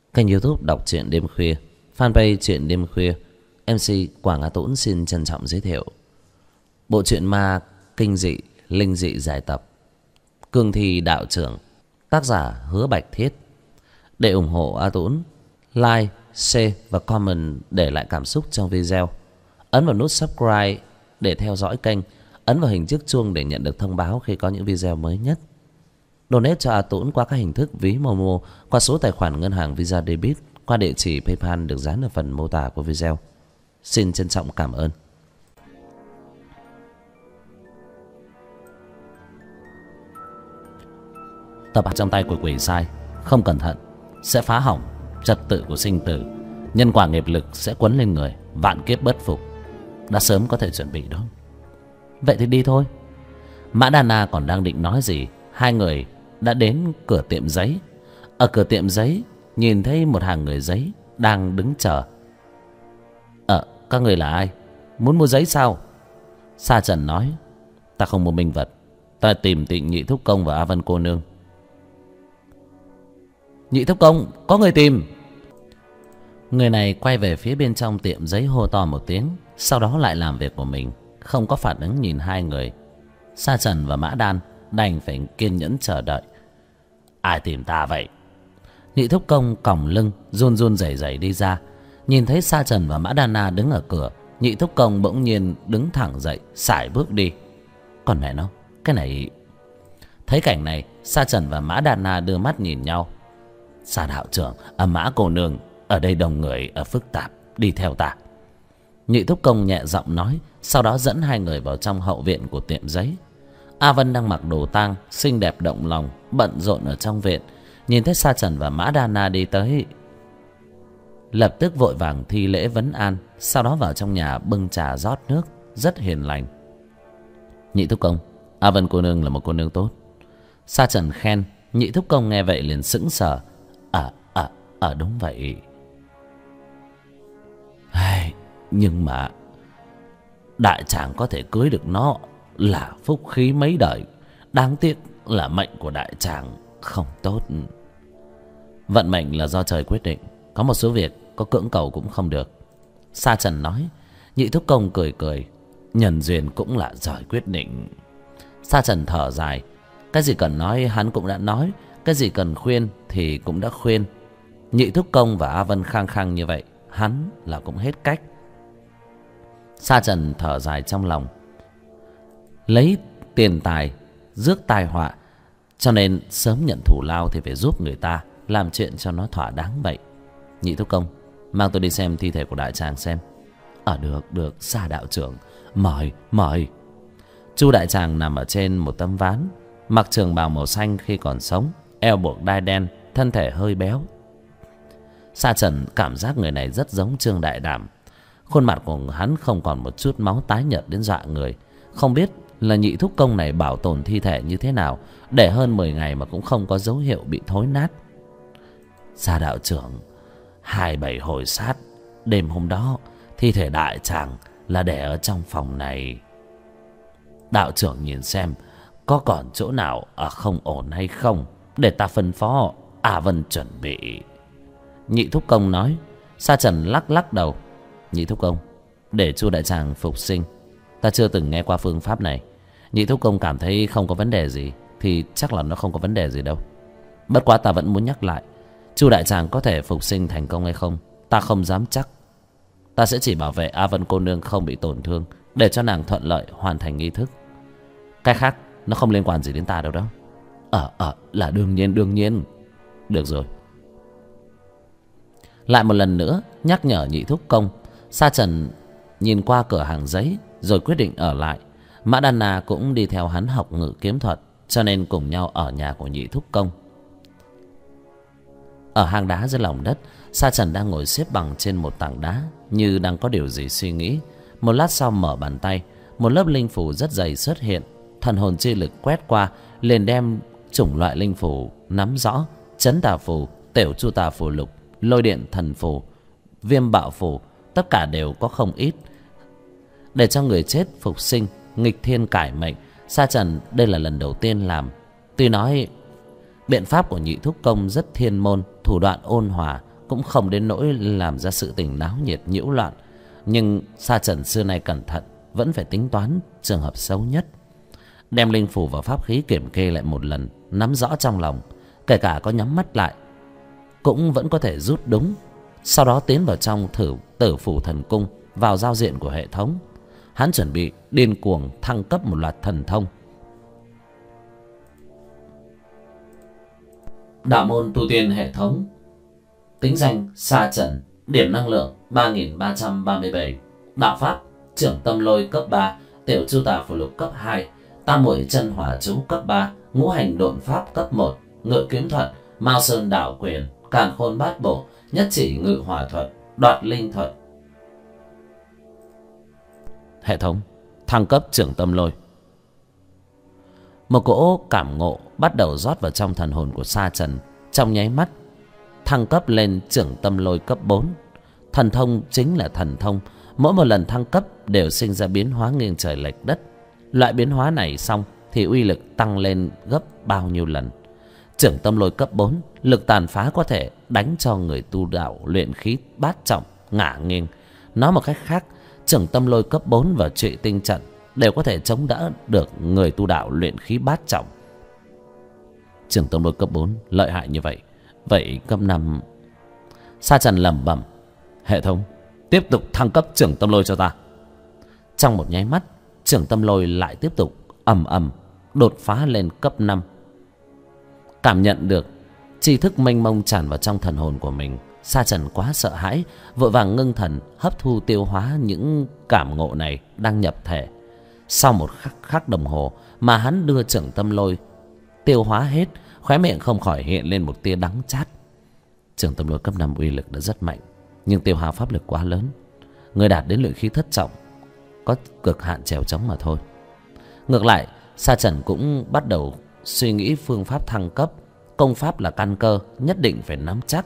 Kênh YouTube đọc truyện đêm khuya, fanpage truyện đêm khuya. MC Quảng Á Tũng xin trân trọng giới thiệu bộ truyện ma kinh dị linh dị dài tập Cương Thi Đạo Trưởng, tác giả Hứa Bạch Thiết. Để ủng hộ A Tũng, like, share và comment để lại cảm xúc trong video. Ấn vào nút subscribe để theo dõi kênh. Ấn vào hình chiếc chuông để nhận được thông báo khi có những video mới nhất. Donate cho A Tũng qua các hình thức ví Momo, qua số tài khoản ngân hàng Visa Debit, qua địa chỉ PayPal được dán ở phần mô tả của video. Xin trân trọng cảm ơn. Tập trong tay của quỷ sai không cẩn thận sẽ phá hỏng trật tự của sinh tử, nhân quả nghiệp lực sẽ quấn lên người, vạn kiếp bất phục. Đã sớm có thể chuẩn bị đó. Vậy thì đi thôi. Mã Đa Na còn đang định nói gì, hai người đã đến cửa tiệm giấy. Ở cửa tiệm giấy nhìn thấy một hàng người giấy đang đứng chờ. Các người là ai? Muốn mua giấy sao? Sa Trần nói, ta không mua minh vật, ta tìm Tịnh Nhị Thúc Công và A Vân cô nương. Nhị Thúc Công, có người tìm. Người này quay về phía bên trong tiệm giấy hô to một tiếng, sau đó lại làm việc của mình, không có phản ứng nhìn hai người. Sa Trần và Mã Đan đành phải kiên nhẫn chờ đợi. Ai tìm ta vậy? Nhị Thúc Công còng lưng run run rẩy rẩy đi ra. Nhìn thấy Sa Trần và Mã Đan Na đứng ở cửa, Nhị Thúc Công bỗng nhiên đứng thẳng dậy, sải bước đi. Còn mẹ nó, cái này... Thấy cảnh này, Sa Trần và Mã Đan Na đưa mắt nhìn nhau. Sa đạo trưởng, Mã cô nương, ở đây đông người, phức tạp, đi theo ta. Nhị Thúc Công nhẹ giọng nói, sau đó dẫn hai người vào trong hậu viện của tiệm giấy. A Vân đang mặc đồ tang, xinh đẹp động lòng, bận rộn ở trong viện. Nhìn thấy Sa Trần và Mã Đa Na đi tới, lập tức vội vàng thi lễ vấn an, sau đó vào trong nhà bưng trà rót nước, rất hiền lành. Nhị Thúc Công, A Vân cô nương là một cô nương tốt. Sa Trần khen. Nhị Thúc Công nghe vậy liền sững sờ. Đúng vậy. Nhưng mà đại tràng có thể cưới được nó là phúc khí mấy đời. Đáng tiếc là mệnh của đại tràng không tốt. Vận mệnh là do trời quyết định, có một số việc có cưỡng cầu cũng không được. Sa Trần nói. Nhị Thúc Công cười cười, nhân duyên cũng là trời quyết định. Sa Trần thở dài. Cái gì cần nói hắn cũng đã nói, cái gì cần khuyên thì cũng đã khuyên. Nhị Thúc Công và A Vân khăng khăng như vậy, hắn là cũng hết cách. Sa Trần thở dài trong lòng. Lấy tiền tài rước tai họa, cho nên sớm nhận thù lao thì phải giúp người ta, làm chuyện cho nó thỏa đáng vậy. Nhị Thúc Công, mang tôi đi xem thi thể của đại tràng xem. Được, Sa đạo trưởng, mời. Chu đại tràng nằm ở trên một tấm ván, mặc trường bào màu xanh khi còn sống, eo buộc đai đen, thân thể hơi béo. Sa Trần cảm giác người này rất giống Trương Đại Đảm. Khuôn mặt của hắn không còn một chút máu, tái nhợt đến dọa người. Không biết là Nhị Thúc Công này bảo tồn thi thể như thế nào, để hơn 10 ngày mà cũng không có dấu hiệu bị thối nát. Sa đạo trưởng, 27 hồi sát, đêm hôm đó thi thể đại tràng là để ở trong phòng này. Đạo trưởng nhìn xem có còn chỗ nào không ổn hay không, để ta phân phó A Vân chuẩn bị. Nhị Thúc Công nói. Sa Trần lắc đầu. Nhị Thúc Công, để Chu đại tràng phục sinh, ta chưa từng nghe qua phương pháp này. Nhị Thúc Công cảm thấy không có vấn đề gì thì chắc là nó không có vấn đề gì đâu. Bất quá ta vẫn muốn nhắc lại, Chu đại tràng có thể phục sinh thành công hay không ta không dám chắc. Ta sẽ chỉ bảo vệ A Vân cô nương không bị tổn thương, để cho nàng thuận lợi hoàn thành nghi thức. Cái khác nó không liên quan gì đến ta đâu đó. Là đương nhiên. Được rồi. Lại một lần nữa nhắc nhở Nhị Thúc Công. Sa Trần nhìn qua cửa hàng giấy rồi quyết định ở lại. Mã Đan Na cũng đi theo hắn học ngự kiếm thuật, cho nên cùng nhau ở nhà của Nhị Thúc Công. Ở hang đá dưới lòng đất, Sa Trần đang ngồi xếp bằng trên một tảng đá, như đang có điều gì suy nghĩ. Một lát sau mở bàn tay, một lớp linh phù rất dày xuất hiện. Thần hồn chi lực quét qua, liền đem chủng loại linh phù nắm rõ: chấn tà phù, tiểu chu tà phù lục, lôi điện thần phù, viêm bạo phù, tất cả đều có không ít. Để cho người chết phục sinh, nghịch thiên cải mệnh, Sa Trần đây là lần đầu tiên làm. Tuy nói biện pháp của Nhị Thúc Công rất thiên môn, thủ đoạn ôn hòa, cũng không đến nỗi làm ra sự tình náo nhiệt nhiễu loạn. Nhưng Sa Trần xưa nay cẩn thận, vẫn phải tính toán trường hợp xấu nhất. Đem linh phù và pháp khí kiểm kê lại một lần, nắm rõ trong lòng, kể cả có nhắm mắt lại cũng vẫn có thể rút đúng. Sau đó tiến vào trong Tử Phủ Thần Cung, vào giao diện của hệ thống. Hắn chuẩn bị điên cuồng thăng cấp một loạt thần thông. Đạo môn tu tiên hệ thống. Tính danh Sa Trần, điểm năng lượng 3337. Đạo pháp Trưởng Tâm Lôi cấp 3, Tiểu Chu Tà Phù Lục cấp 2, Tam Muội Chân Hỏa Chú cấp 3, Ngũ Hành Độn Pháp cấp 1, Ngự Kiếm Thuật, Mao Sơn Đạo Quyền, Càn Khôn Bát Bộ, Nhất Chỉ Ngự Hỏa Thuật, Đoạt Linh Thuật. Hệ thống thăng cấp Trưởng Tâm Lôi. Một cỗ cảm ngộ bắt đầu rót vào trong thần hồn của Sa Trần. Trong nháy mắt thăng cấp lên Trưởng Tâm Lôi cấp 4. Thần thông chính là thần thông, mỗi một lần thăng cấp đều sinh ra biến hóa nghiêng trời lệch đất. Loại biến hóa này xong thì uy lực tăng lên gấp bao nhiêu lần. Trưởng Tâm Lôi cấp 4, lực tàn phá có thể đánh cho người tu đạo luyện khí bát trọng ngả nghiêng. Nói một cách khác, Trưởng Tâm Lôi cấp 4 và Trụy Tinh Trận đều có thể chống đỡ được người tu đạo luyện khí bát trọng. Trưởng Tâm Lôi cấp 4 lợi hại như vậy, vậy cấp 5... Sa Trần lẩm bẩm: hệ thống tiếp tục thăng cấp Trưởng Tâm Lôi cho ta. Trong một nháy mắt, Trưởng Tâm Lôi lại tiếp tục ầm ầm đột phá lên cấp 5. Cảm nhận được tri thức mênh mông tràn vào trong thần hồn của mình, Sa Trần quá sợ hãi, vội vàng ngưng thần hấp thu tiêu hóa những cảm ngộ này đang nhập thể. Sau một khắc đồng hồ mà hắn đưa Trưởng Tâm Lôi tiêu hóa hết, khóe miệng không khỏi hiện lên một tia đắng chát. Trưởng Tâm Lôi cấp 5 uy lực đã rất mạnh, nhưng tiêu hao pháp lực quá lớn. Người đạt đến luyện khí thất trọng có cực hạn trèo trống mà thôi. Ngược lại, Sa Trần cũng bắt đầu suy nghĩ phương pháp thăng cấp. Công pháp là căn cơ, nhất định phải nắm chắc.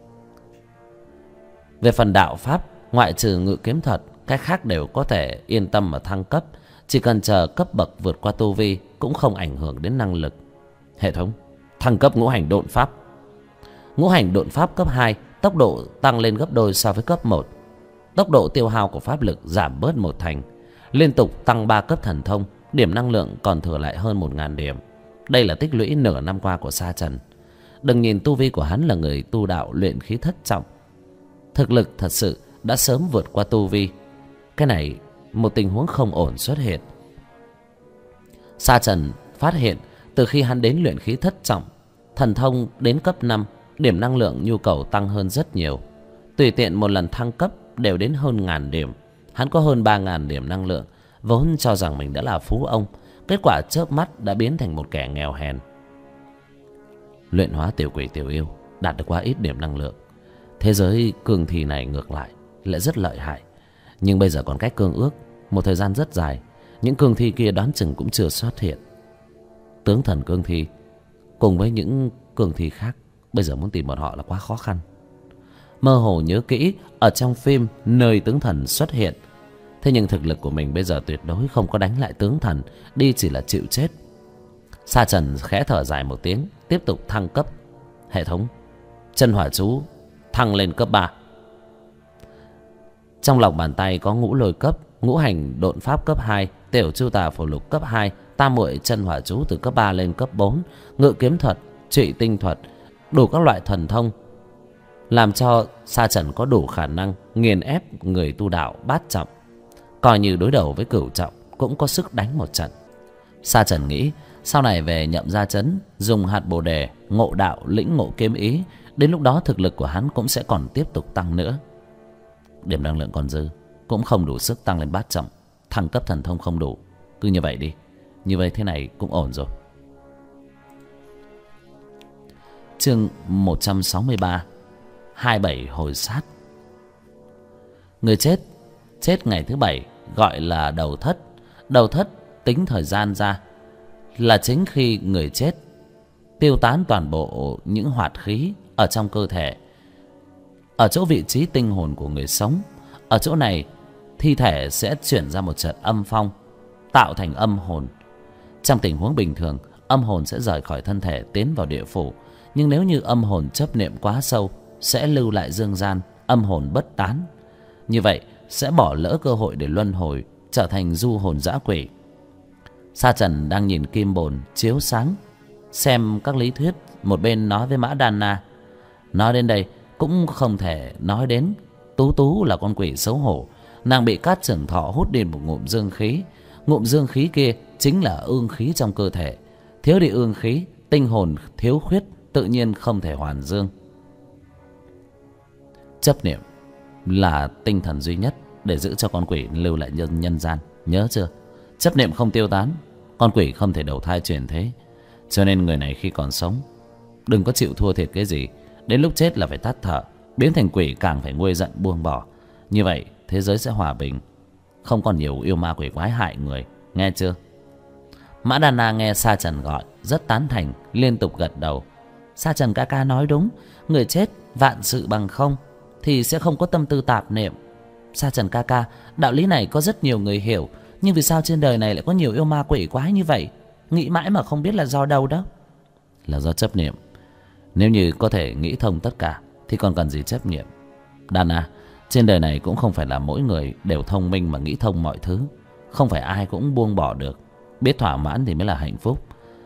Về phần đạo pháp, ngoại trừ Ngự Kiếm Thuật, cái khác đều có thể yên tâm mà thăng cấp. Chỉ cần chờ cấp bậc vượt qua tu vi cũng không ảnh hưởng đến năng lực. Hệ thống thăng cấp Ngũ Hành Độn Pháp. Ngũ Hành Độn Pháp cấp 2, tốc độ tăng lên gấp đôi so với cấp 1. Tốc độ tiêu hao của pháp lực giảm bớt 1/. Liên tục tăng 3 cấp thần thông, điểm năng lượng còn thừa lại hơn 1000 điểm. Đây là tích lũy nửa năm qua của Sa Trần. Đừng nhìn tu vi của hắn là người tu đạo luyện khí thất trọng, thực lực thật sự đã sớm vượt qua tu vi. Cái này một tình huống không ổn xuất hiện. Sa Trần phát hiện từ khi hắn đến luyện khí thất trọng, thần thông đến cấp 5, điểm năng lượng nhu cầu tăng hơn rất nhiều. Tùy tiện một lần thăng cấp đều đến hơn 1000 điểm. Hắn có hơn 3000 điểm năng lượng, vốn cho rằng mình đã là phú ông, kết quả chớp mắt đã biến thành một kẻ nghèo hèn. Luyện hóa tiểu quỷ tiểu yêu đạt được quá ít điểm năng lượng. Thế giới cương thi này ngược lại rất lợi hại, nhưng bây giờ còn cách cương ước một thời gian rất dài. Những cương thi kia đoán chừng cũng chưa xuất hiện. Tướng thần cương thi cùng với những cương thi khác, bây giờ muốn tìm bọn họ là quá khó khăn. Mơ hồ nhớ kỹ ở trong phim nơi tướng thần xuất hiện, thế nhưng thực lực của mình bây giờ tuyệt đối không có đánh lại tướng thần, đi chỉ là chịu chết. Sa Trần khẽ thở dài một tiếng, tiếp tục thăng cấp. Hệ thống Chân Hỏa Chú thăng lên cấp 3. Trong lòng bàn tay có Ngũ Lôi cấp, Ngũ Hành Độn Pháp cấp 2, Tiểu Chu Tà Phù Lục cấp 2, Tam Muội Chân Hỏa Chú từ cấp 3 lên cấp 4, Ngự Kiếm Thuật, Trụy Tinh Thuật, đủ các loại thần thông, làm cho Sa Trần có đủ khả năng nghiền ép người tu đạo bát trọng. Coi như đối đầu với cửu trọng cũng có sức đánh một trận. Sa Trần nghĩ sau này về Nhậm Gia Trấn, dùng hạt bồ đề ngộ đạo lĩnh ngộ kiếm ý, đến lúc đó thực lực của hắn cũng sẽ còn tiếp tục tăng nữa. Điểm năng lượng còn dư, cũng không đủ sức tăng lên bát trọng. Thăng cấp thần thông không đủ, cứ như vậy đi. Như vậy thế này cũng ổn rồi. Chương 163, 27 hồi sát. Người chết ngày thứ 7 gọi là đầu thất. Đầu thất tính thời gian ra là chính khi người chết tiêu tán toàn bộ những hoạt khí ở trong cơ thể, ở chỗ vị trí tinh hồn của người sống. Ở chỗ này thi thể sẽ chuyển ra một trận âm phong, tạo thành âm hồn. Trong tình huống bình thường, âm hồn sẽ rời khỏi thân thể tiến vào địa phủ, nhưng nếu như âm hồn chấp niệm quá sâu sẽ lưu lại dương gian, âm hồn bất tán. Như vậy sẽ bỏ lỡ cơ hội để luân hồi, trở thành du hồn dã quỷ. Sa Trần đang nhìn kim bồn chiếu sáng, xem các lý thuyết, một bên nói với Mã Đan Na. Nói đến đây cũng không thể nói đến Tú Tú là con quỷ xấu hổ. Nàng bị Cát Trưởng Thọ hút đi một ngụm dương khí. Ngụm dương khí kia chính là ương khí trong cơ thể. Thiếu đi ương khí, tinh hồn thiếu khuyết, tự nhiên không thể hoàn dương. Chấp niệm là tinh thần duy nhất để giữ cho con quỷ lưu lại nhân gian, nhớ chưa? Chấp niệm không tiêu tán, con quỷ không thể đầu thai chuyển thế. Cho nên người này khi còn sống đừng có chịu thua thiệt cái gì, đến lúc chết là phải tắt thở. Biến thành quỷ càng phải nguôi giận buông bỏ. Như vậy thế giới sẽ hòa bình, không còn nhiều yêu ma quỷ quái hại người, nghe chưa? Mã Đan Na nghe Sa Trần gọi rất tán thành, liên tục gật đầu. Sa Trần ca ca nói đúng, người chết vạn sự bằng không thì sẽ không có tâm tư tạp niệm. Sa Trần ca ca, đạo lý này có rất nhiều người hiểu, nhưng vì sao trên đời này lại có nhiều yêu ma quỷ quái như vậy? Nghĩ mãi mà không biết là do đâu đó. Là do chấp niệm. Nếu như có thể nghĩ thông tất cả thì còn cần gì chấp niệm? Đan Na, trên đời này cũng không phải là mỗi người đều thông minh mà nghĩ thông mọi thứ. Không phải ai cũng buông bỏ được. Biết thỏa mãn thì mới là hạnh phúc.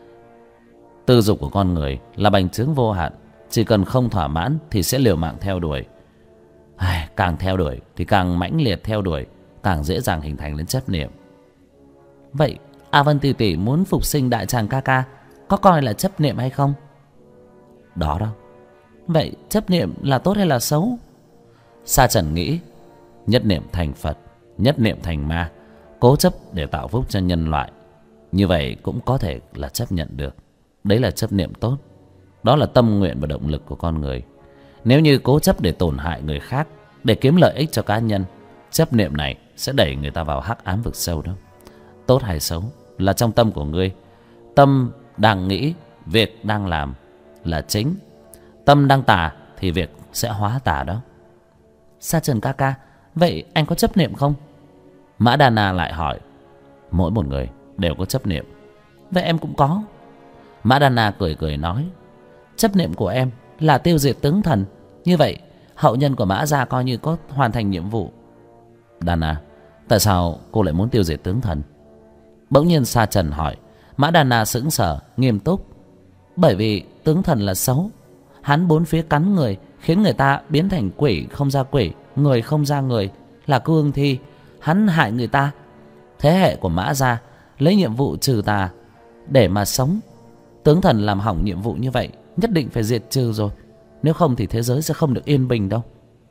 Tư dục của con người là bành trướng vô hạn. Chỉ cần không thỏa mãn thì sẽ liều mạng theo đuổi. Càng theo đuổi thì càng mãnh liệt theo đuổi, càng dễ dàng hình thành lên chấp niệm. Vậy A Vân tỷ tỷ muốn phục sinh Đại Tràng ca ca có coi là chấp niệm hay không? Đó đâu. Vậy chấp niệm là tốt hay là xấu? Sa Trần nghĩ, nhất niệm thành Phật, nhất niệm thành ma. Cố chấp để tạo phúc cho nhân loại, như vậy cũng có thể là chấp nhận được. Đấy là chấp niệm tốt. Đó là tâm nguyện và động lực của con người. Nếu như cố chấp để tổn hại người khác, để kiếm lợi ích cho cá nhân, chấp niệm này sẽ đẩy người ta vào hắc ám vực sâu đó. Tốt hay xấu là trong tâm của ngươi. Tâm đang nghĩ, việc đang làm là chính. Tâm đang tà thì việc sẽ hóa tà đó. Sa Trần ca ca, vậy anh có chấp niệm không? Mã Đan Na lại hỏi. Mỗi một người đều có chấp niệm. Vậy em cũng có. Mã Đan Na cười cười nói. Chấp niệm của em là tiêu diệt tướng thần. Như vậy hậu nhân của Mã gia coi như có hoàn thành nhiệm vụ. Đan Na, tại sao cô lại muốn tiêu diệt tướng thần? Bỗng nhiên Sa Trần hỏi. Mã Đan Na sững sờ, nghiêm túc. Bởi vì tướng thần là xấu. Hắn bốn phía cắn người, khiến người ta biến thành quỷ không ra quỷ, người không ra người, là cương thi. Hắn hại người ta. Thế hệ của Mã gia lấy nhiệm vụ trừ tà để mà sống. Tướng thần làm hỏng nhiệm vụ như vậy, nhất định phải diệt trừ rồi. Nếu không thì thế giới sẽ không được yên bình đâu.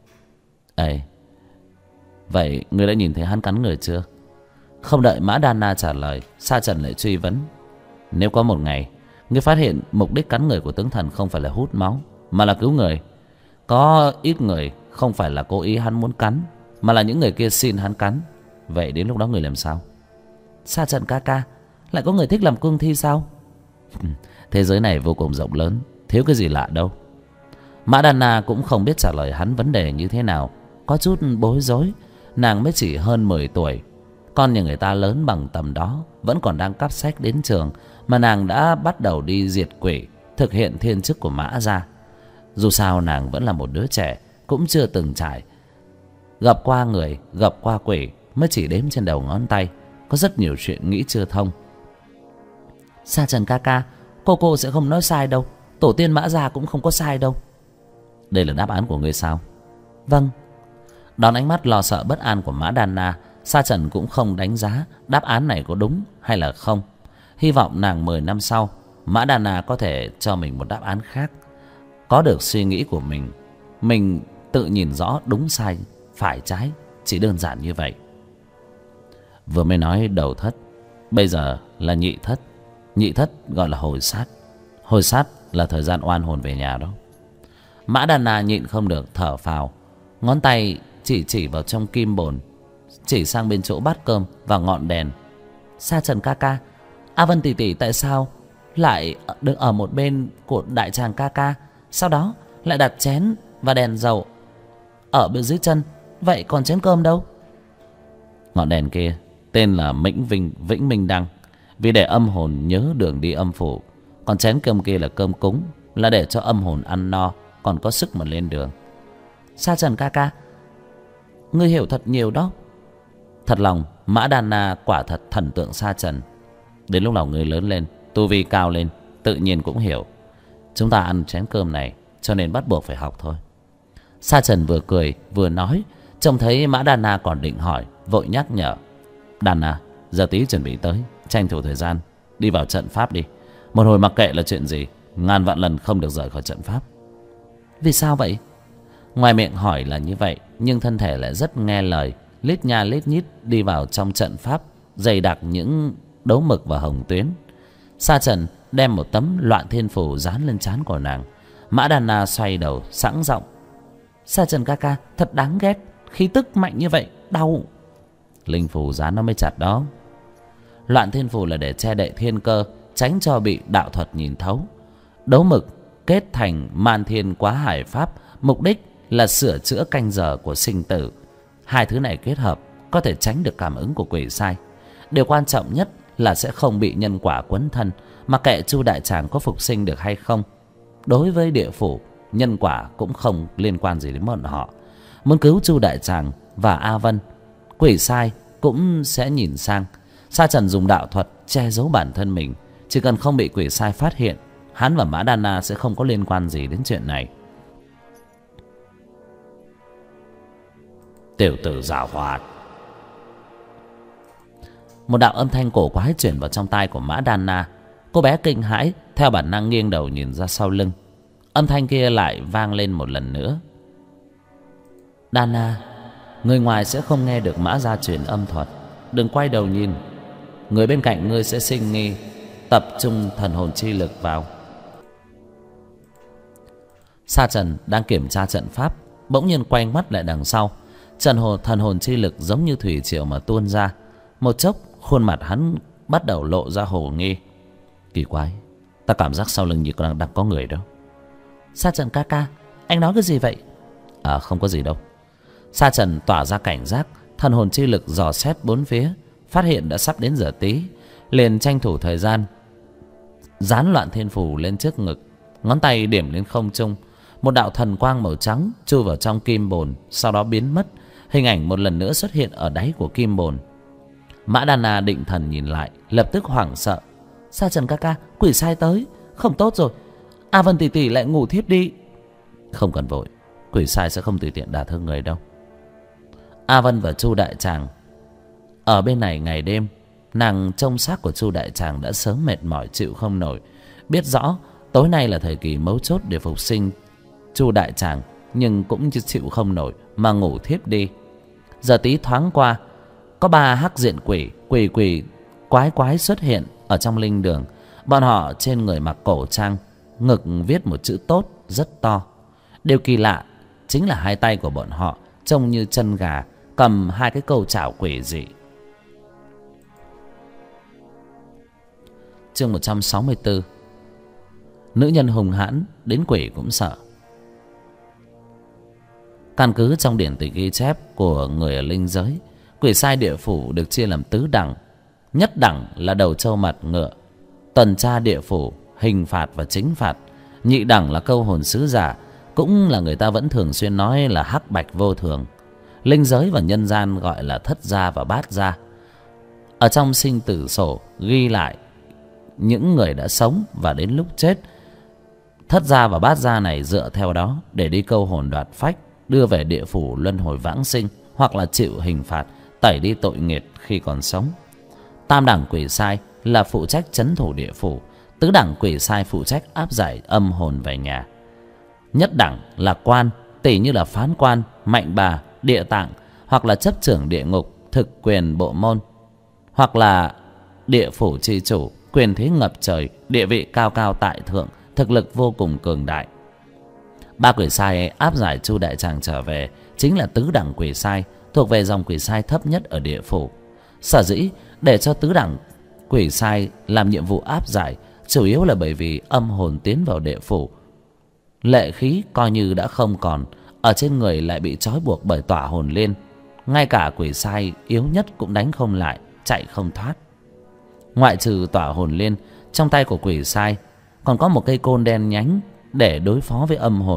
Vậy ngươi đã nhìn thấy hắn cắn người chưa? Không đợi Mã Đan Na trả lời, Sa Trần lại truy vấn. Nếu có một ngày ngươi phát hiện mục đích cắn người của tướng thần không phải là hút máu mà là cứu người, có ít người không phải là cố ý hắn muốn cắn, mà là những người kia xin hắn cắn, vậy đến lúc đó người làm sao? Sa Trần ca ca, lại có người thích làm cương thi sao? Thế giới này vô cùng rộng lớn, thiếu cái gì lạ đâu. Mã Đan Na cũng không biết trả lời hắn vấn đề như thế nào, có chút bối rối. Nàng mới chỉ hơn 10 tuổi, con nhà người ta lớn bằng tầm đó, vẫn còn đang cắp sách đến trường, mà nàng đã bắt đầu đi diệt quỷ, thực hiện thiên chức của Mã gia. Dù sao nàng vẫn là một đứa trẻ, cũng chưa từng trải, gặp qua người, gặp qua quỷ mới chỉ đếm trên đầu ngón tay. Có rất nhiều chuyện nghĩ chưa thông. Sa Trần ca ca, cô sẽ không nói sai đâu. Tổ tiên Mã gia cũng không có sai đâu. Đây là đáp án của ngươi sao? Vâng. Đón ánh mắt lo sợ bất an của Mã Đan Na, Sa Trần cũng không đánh giá đáp án này có đúng hay là không. Hy vọng nàng 10 năm sau Mã Đan Na có thể cho mình một đáp án khác, có được suy nghĩ của mình tự nhìn rõ đúng sai, phải trái, chỉ đơn giản như vậy. Vừa mới nói đầu thất, bây giờ là nhị thất. Nhị thất gọi là hồi sát. Hồi sát là thời gian oan hồn về nhà đó. Mã Đan Na nhịn không được thở phào, ngón tay chỉ vào trong kim bồn, chỉ sang bên chỗ bát cơm và ngọn đèn. Sa Trần ca ca, A Vân tỷ tỷ tại sao lại đứng ở một bên của Đại Tràng ca ca, sau đó lại đặt chén và đèn dầu ở bên dưới chân, vậy còn chén cơm đâu? Ngọn đèn kia tên là Vĩnh Minh Đăng, vì để âm hồn nhớ đường đi âm phủ. Còn chén cơm kia là cơm cúng, là để cho âm hồn ăn no, còn có sức mà lên đường. Sa Trần ca ca, ngươi hiểu thật nhiều đó. Thật lòng Mã Đan Na quả thật thần tượng Sa Trần. Đến lúc nào ngươi lớn lên, tu vi cao lên, tự nhiên cũng hiểu. Chúng ta ăn chén cơm này, cho nên bắt buộc phải học thôi. Sa Trần vừa cười vừa nói. Trông thấy Mã Đan Na còn định hỏi, vội nhắc nhở. Đan Na, giờ tí chuẩn bị tới, tranh thủ thời gian đi vào trận pháp đi. Một hồi mặc kệ là chuyện gì, ngàn vạn lần không được rời khỏi trận pháp. Vì sao vậy? Ngoài miệng hỏi là như vậy, nhưng thân thể lại rất nghe lời, lít nha lít nhít đi vào trong trận pháp dày đặc những đấu mực và hồng tuyến. Sa Trần đem một tấm Loạn Thiên Phù dán lên trán của nàng. Mã Đan Na xoay đầu sẵn giọng. Sa Trần ca ca thật đáng ghét, khí tức mạnh như vậy, đau. Linh phù dán nó mới chặt đó. Loạn Thiên Phù là để che đậy thiên cơ, tránh cho bị đạo thuật nhìn thấu. Đấu mực kết thành Man Thiên Quá Hải Pháp, mục đích là sửa chữa canh giờ của sinh tử. Hai thứ này kết hợp có thể tránh được cảm ứng của quỷ sai. Điều quan trọng nhất là sẽ không bị nhân quả quấn thân, mà kệ Chu đại tràng có phục sinh được hay không. Đối với địa phủ, nhân quả cũng không liên quan gì đến bọn họ. Muốn cứu Chu đại tràng và A Vân, quỷ sai cũng sẽ nhìn sang. Sa Trần dùng đạo thuật che giấu bản thân mình, chỉ cần không bị quỷ sai phát hiện, hắn và Mã Đan Na sẽ không có liên quan gì đến chuyện này. Tiểu tử giảo hoạt. Một đạo âm thanh cổ quái chuyển vào trong tai của Mã Đan Na. Cô bé kinh hãi, theo bản năng nghiêng đầu nhìn ra sau lưng. Âm thanh kia lại vang lên một lần nữa. Đan Na, người ngoài sẽ không nghe được Mã gia truyền âm thuật. Đừng quay đầu nhìn, người bên cạnh ngươi sẽ sinh nghi. Tập trung thần hồn chi lực vào. Sa Trần đang kiểm tra trận pháp, bỗng nhiên quay mắt lại đằng sau. Thần hồn chi lực giống như thủy triều mà tuôn ra. Một chốc khuôn mặt hắn bắt đầu lộ ra hồ nghi. Kỳ quái, ta cảm giác sau lưng như đang có người đó. Sa Trần ca ca, anh nói cái gì vậy? À, không có gì đâu. Sa Trần tỏa ra cảnh giác, thần hồn chi lực dò xét bốn phía, phát hiện đã sắp đến giờ tí, liền tranh thủ thời gian dán Loạn Thiên Phù lên trước ngực, ngón tay điểm lên không trung. Một đạo thần quang màu trắng chui vào trong kim bồn, sau đó biến mất. Hình ảnh một lần nữa xuất hiện ở đáy của kim bồn. Mã Đan Na định thần nhìn lại, lập tức hoảng sợ. Sa Trần ca ca, quỷ sai tới, không tốt rồi. A Vân tỷ tỷ lại ngủ thiếp đi. Không cần vội, quỷ sai sẽ không tùy tiện đả thương người đâu. A Vân và Chu đại tràng ở bên này ngày đêm. Nàng trông xác của Chu đại tràng đã sớm mệt mỏi chịu không nổi, biết rõ tối nay là thời kỳ mấu chốt để phục sinh Chu đại tràng, nhưng cũng chịu không nổi mà ngủ thiếp đi. Giờ tí thoáng qua, có 3 hắc diện quỷ quái xuất hiện ở trong linh đường. Bọn họ trên người mặc cổ trang, ngực viết một chữ tốt rất to. Điều kỳ lạ chính là hai tay của bọn họ trông như chân gà, cầm 2 cái câu chảo quỷ dị. Chương 164. Nữ nhân hung hãn đến quỷ cũng sợ. Căn cứ trong điển tịch ghi chép của người ở linh giới, quỷ sai địa phủ được chia làm tứ đẳng. Nhất đẳng là đầu trâu mặt ngựa, tuần tra địa phủ, hình phạt và chính phạt. Nhị đẳng là câu hồn sứ giả, cũng là người ta vẫn thường xuyên nói là hắc bạch vô thường. Linh giới và nhân gian gọi là thất gia và bát gia. Ở trong sinh tử sổ ghi lại những người đã sống và đến lúc chết. Thất gia và bát gia này dựa theo đó để đi câu hồn đoạt phách, đưa về địa phủ luân hồi vãng sinh, hoặc là chịu hình phạt, tẩy đi tội nghiệt khi còn sống. Tam đẳng quỷ sai là phụ trách trấn thủ địa phủ. Tứ đẳng quỷ sai phụ trách áp giải âm hồn về nhà. Nhất đẳng là quan, tỷ như là phán quan, mạnh bà, địa tạng, hoặc là chấp trưởng địa ngục, thực quyền bộ môn, hoặc là địa phủ chi chủ, quyền thế ngập trời, địa vị cao cao tại thượng, thực lực vô cùng cường đại. 3 quỷ sai áp giải Chu đại tràng trở về chính là tứ đẳng quỷ sai, thuộc về dòng quỷ sai thấp nhất ở địa phủ. Sở dĩ để cho tứ đẳng quỷ sai làm nhiệm vụ áp giải chủ yếu là bởi vì âm hồn tiến vào địa phủ, lệ khí coi như đã không còn, ở trên người lại bị trói buộc bởi tỏa hồn liên. Ngay cả quỷ sai yếu nhất cũng đánh không lại, chạy không thoát. Ngoại trừ tỏa hồn liên, trong tay của quỷ sai còn có một cây côn đen nhánh để đối phó với âm hồn.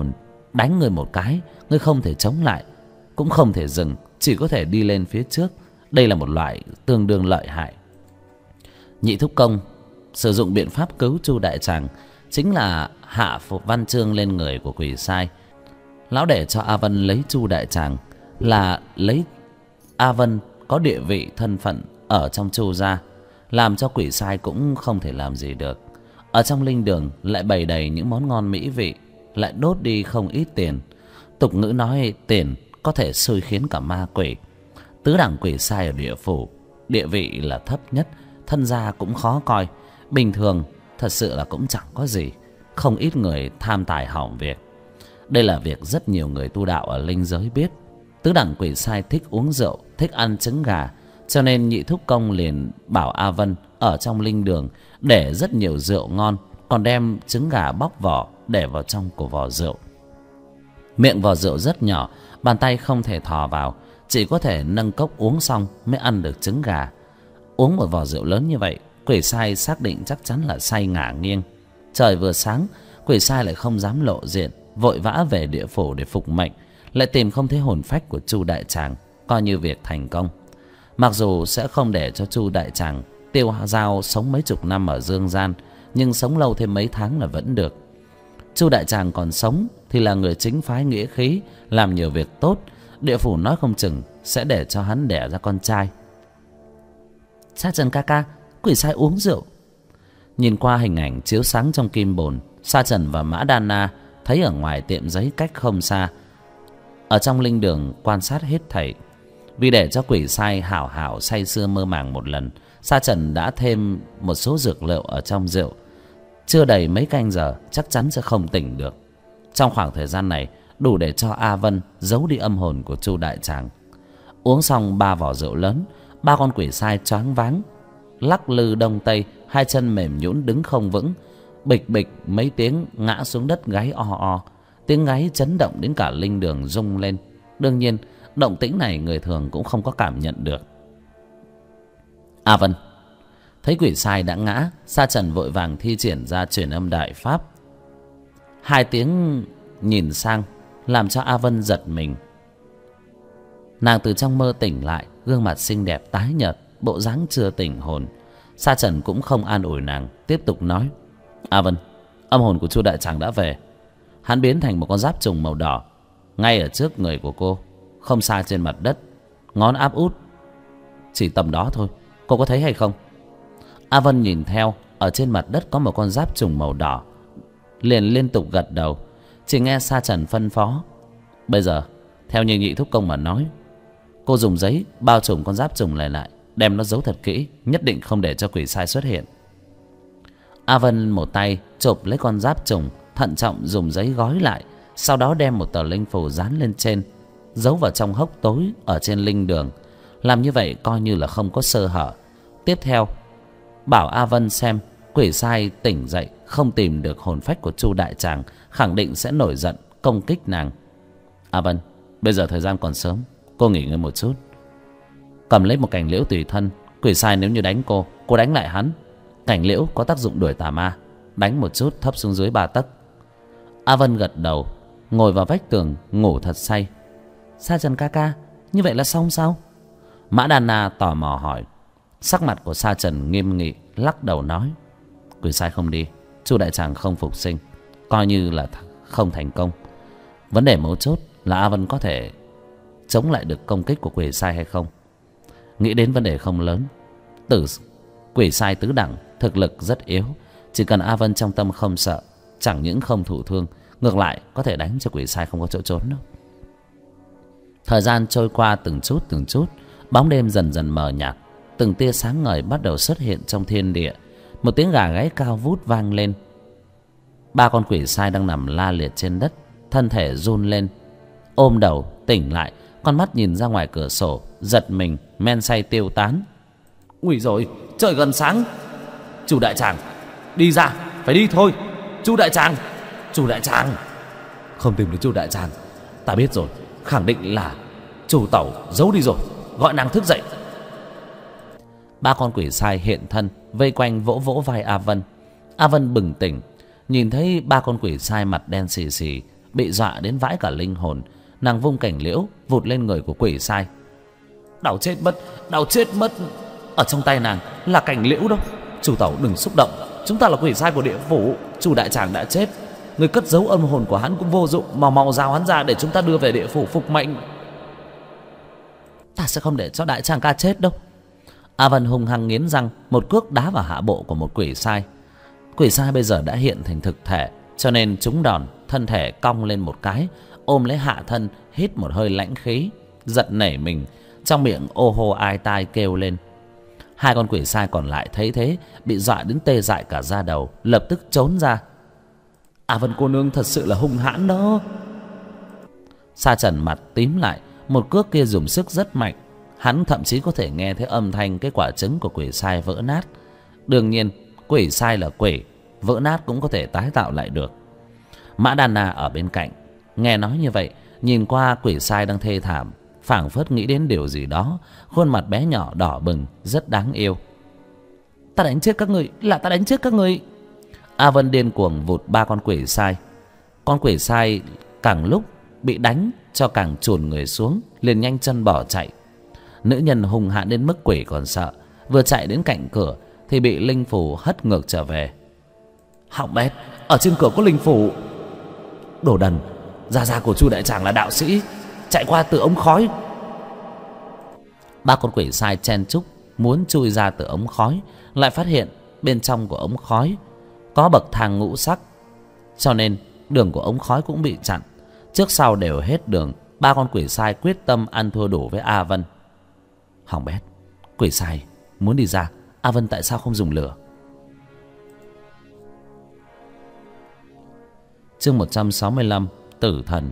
đánh ngươi một cái, ngươi không thể chống lại, cũng không thể dừng, chỉ có thể đi lên phía trước. Đây là một loại tương đương lợi hại. Nhị thúc công sử dụng biện pháp cứu Chu đại tràng, chính là hạ phục văn chương lên người của quỷ sai. Lão để cho A Vân lấy Chu đại tràng là lấy A Vân có địa vị thân phận ở trong Chu gia, làm cho quỷ sai cũng không thể làm gì được. Ở trong linh đường lại bày đầy những món ngon mỹ vị, lại đốt đi không ít tiền. Tục ngữ nói tiền có thể xui khiến cả ma quỷ. Tứ đẳng quỷ sai ở địa phủ, địa vị là thấp nhất, thân gia cũng khó coi. Bình thường thật sự là cũng chẳng có gì. Không ít người tham tài hỏng việc. Đây là việc rất nhiều người tu đạo ở linh giới biết. Tứ đẳng quỷ sai thích uống rượu, thích ăn trứng gà, cho nên nhị thúc công liền bảo A Vân ở trong linh đường để rất nhiều rượu ngon, còn đem trứng gà bóc vỏ để vào trong của vỏ rượu. Miệng vỏ rượu rất nhỏ, bàn tay không thể thò vào, chỉ có thể nâng cốc uống xong mới ăn được trứng gà. Uống một vỏ rượu lớn như vậy, quỷ sai xác định chắc chắn là say ngả nghiêng. Trời vừa sáng, quỷ sai lại không dám lộ diện, vội vã về địa phủ để phục mệnh, lại tìm không thấy hồn phách của Chu đại tràng, coi như việc thành công. Mặc dù sẽ không để cho Chu đại tràng tiêu dao sống mấy chục năm ở dương gian, nhưng sống lâu thêm mấy tháng là vẫn được. Chu đại tràng còn sống thì là người chính phái nghĩa khí, làm nhiều việc tốt, địa phủ nói không chừng sẽ để cho hắn đẻ ra con trai. Sa Trần ca ca, quỷ sai uống rượu. Nhìn qua hình ảnh chiếu sáng trong kim bồn, Sa Trần và Mã Đan Na thấy ở ngoài tiệm giấy cách không xa. Ở trong linh đường quan sát hết thảy. Vì để cho quỷ sai hảo hảo say sưa mơ màng một lần, Sa Trần đã thêm một số dược liệu ở trong rượu. Chưa đầy mấy canh giờ chắc chắn sẽ không tỉnh được. Trong khoảng thời gian này đủ để cho A Vân giấu đi âm hồn của Chu đại tràng. Uống xong 3 vỏ rượu lớn, 3 con quỷ sai choáng váng, lắc lư đông tây, hai chân mềm nhũn đứng không vững. Bịch bịch mấy tiếng ngã xuống đất gáy o o. Tiếng gáy chấn động đến cả linh đường rung lên. Đương nhiên động tĩnh này người thường cũng không có cảm nhận được. A Vân thấy quỷ sai đã ngã, Sa Trần vội vàng thi triển ra truyền âm đại pháp. 2 tiếng nhìn sang làm cho A Vân giật mình. Nàng từ trong mơ tỉnh lại, gương mặt xinh đẹp tái nhợt, bộ dáng chưa tỉnh hồn. Sa Trần cũng không an ủi nàng, tiếp tục nói: A Vân, âm hồn của Chu đại tràng đã về. Hắn biến thành một con giáp trùng màu đỏ ngay ở trước người của cô, không xa trên mặt đất, ngón áp út chỉ tầm đó thôi. Cô có thấy hay không? A Vân nhìn theo, ở trên mặt đất có một con giáp trùng màu đỏ, liền liên tục gật đầu. Chỉ nghe Sa Trần phân phó: bây giờ theo như nhị thúc công mà nói, cô dùng giấy bao trùm con giáp trùng này lại, đem nó giấu thật kỹ, nhất định không để cho quỷ sai xuất hiện. A Vân một tay chộp lấy con giáp trùng, thận trọng dùng giấy gói lại, sau đó đem một tờ linh phù dán lên trên, giấu vào trong hốc tối ở trên linh đường. Làm như vậy coi như là không có sơ hở. Tiếp theo bảo A Vân xem quỷ sai tỉnh dậy không tìm được hồn phách của Chu đại tràng, khẳng định sẽ nổi giận công kích nàng. A Vân, bây giờ thời gian còn sớm, cô nghỉ ngơi một chút, cầm lấy một cành liễu tùy thân. Quỷ sai nếu như đánh cô đánh lại hắn. Cành liễu có tác dụng đuổi tà ma, đánh một chút thấp xuống dưới 3 tấc. A Vân gật đầu, ngồi vào vách tường ngủ thật say. Sa Trần ca ca, như vậy là xong sao? Mã Đan Na tò mò hỏi. Sắc mặt của Sa Trần nghiêm nghị, lắc đầu nói: quỷ sai không đi, Chu đại tràng không phục sinh, coi như là không thành công. Vấn đề mấu chốt là A Vân có thể chống lại được công kích của quỷ sai hay không. Nghĩ đến vấn đề không lớn. Quỷ sai tứ đẳng thực lực rất yếu, chỉ cần A Vân trong tâm không sợ, chẳng những không thụ thương, ngược lại có thể đánh cho quỷ sai không có chỗ trốn đâu. Thời gian trôi qua từng chút, bóng đêm dần dần mờ nhạt, từng tia sáng ngời bắt đầu xuất hiện trong thiên địa. Một tiếng gà gáy cao vút vang lên. 3 con quỷ sai đang nằm la liệt trên đất, thân thể run lên, ôm đầu tỉnh lại, con mắt nhìn ra ngoài cửa sổ, giật mình, men say tiêu tán. Ui rồi, trời gần sáng. Chu đại tràng, đi ra, phải đi thôi. Chu đại tràng, Chu đại tràng. Không tìm được Chu đại tràng, ta biết rồi, khẳng định là Chu tẩu giấu đi rồi, gọi nàng thức dậy. 3 con quỷ sai hiện thân, vây quanh vỗ vỗ vai A Vân. A Vân bừng tỉnh, nhìn thấy 3 con quỷ sai mặt đen xì xì, bị dọa đến vãi cả linh hồn. Nàng vung cành liễu vụt lên người của quỷ sai. Đau chết mất, đau chết mất. Ở trong tay nàng là cành liễu đâu. Chủ tẩu đừng xúc động, chúng ta là quỷ sai của địa phủ. Chủ đại tràng đã chết, người cất giấu âm hồn của hắn cũng vô dụng, mà mau giao hắn ra để chúng ta đưa về địa phủ phục mệnh. Ta sẽ không để cho đại tràng ca chết đâu. A Vân hung hăng nghiến răng, một cước đá vào hạ bộ của một quỷ sai. Quỷ sai bây giờ đã hiện thành thực thể, cho nên trúng đòn, thân thể cong lên một cái, ôm lấy hạ thân, hít một hơi lãnh khí, giật nảy mình, trong miệng ô hô ai tai kêu lên. Hai con quỷ sai còn lại thấy thế, bị dọa đến tê dại cả da đầu, lập tức trốn ra. A Vân cô nương thật sự là hung hãn đó. Sa Trần mặt tím lại, một cước kia dùng sức rất mạnh, hắn thậm chí có thể nghe thấy âm thanh cái quả trứng của quỷ sai vỡ nát. Đương nhiên quỷ sai là quỷ, vỡ nát cũng có thể tái tạo lại được. Mã Đan Na ở bên cạnh nghe nói như vậy, nhìn qua quỷ sai đang thê thảm, phảng phất nghĩ đến điều gì đó, khuôn mặt bé nhỏ đỏ bừng rất đáng yêu. Ta đánh chết các người, là ta đánh chết các người. A Vân điên cuồng vụt ba con quỷ sai. Con quỷ sai càng lúc bị đánh cho càng chùn người xuống, liền nhanh chân bỏ chạy. Nữ nhân hung hãn đến mức quỷ còn sợ, vừa chạy đến cạnh cửa thì bị linh phủ hất ngược trở về. Hỏng bét, ở trên cửa có linh phủ. Đồ đần, gia của Chu đại tràng là đạo sĩ, chạy qua từ ống khói. Ba con quỷ sai chen chúc muốn chui ra từ ống khói, lại phát hiện bên trong của ống khói có bậc thang ngũ sắc, cho nên đường của ống khói cũng bị chặn. Trước sau đều hết đường, ba con quỷ sai quyết tâm ăn thua đủ với A Vân. Hỏng bét, quỷ sai muốn đi ra, A Vân tại sao không dùng lửa? Chương 165, tử thần.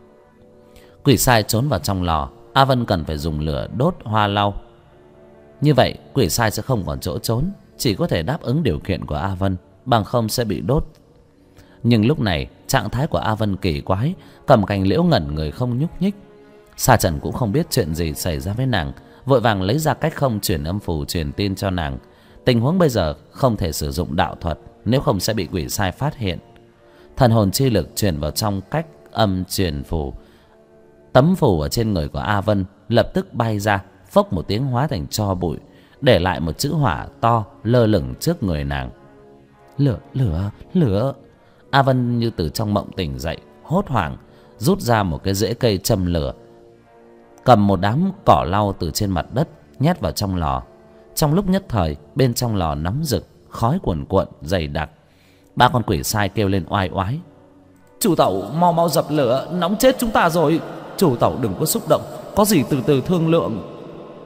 Quỷ sai trốn vào trong lò, A Vân cần phải dùng lửa đốt hoa lau. Như vậy quỷ sai sẽ không còn chỗ trốn, chỉ có thể đáp ứng điều kiện của A Vân, bằng không sẽ bị đốt. Nhưng lúc này trạng thái của A Vân kỳ quái, cầm cành liễu ngẩn người không nhúc nhích. Sa Trần cũng không biết chuyện gì xảy ra với nàng, vội vàng lấy ra cách không truyền âm phù truyền tin cho nàng. Tình huống bây giờ không thể sử dụng đạo thuật, nếu không sẽ bị quỷ sai phát hiện. Thần hồn chi lực truyền vào trong cách âm truyền phù. Tấm phù ở trên người của A Vân lập tức bay ra, phốc một tiếng hóa thành tro bụi, để lại một chữ hỏa to lơ lửng trước người nàng. Lửa, lửa, lửa. A Vân như từ trong mộng tỉnh dậy, hốt hoảng rút ra một cái rễ cây châm lửa, cầm một đám cỏ lau từ trên mặt đất nhét vào trong lò. Trong lúc nhất thời bên trong lò nóng rực, khói cuồn cuộn dày đặc. Ba con quỷ sai kêu lên oai oái. Chủ tẩu mau mau dập lửa, nóng chết chúng ta rồi. Chủ tẩu đừng có xúc động, có gì từ từ thương lượng.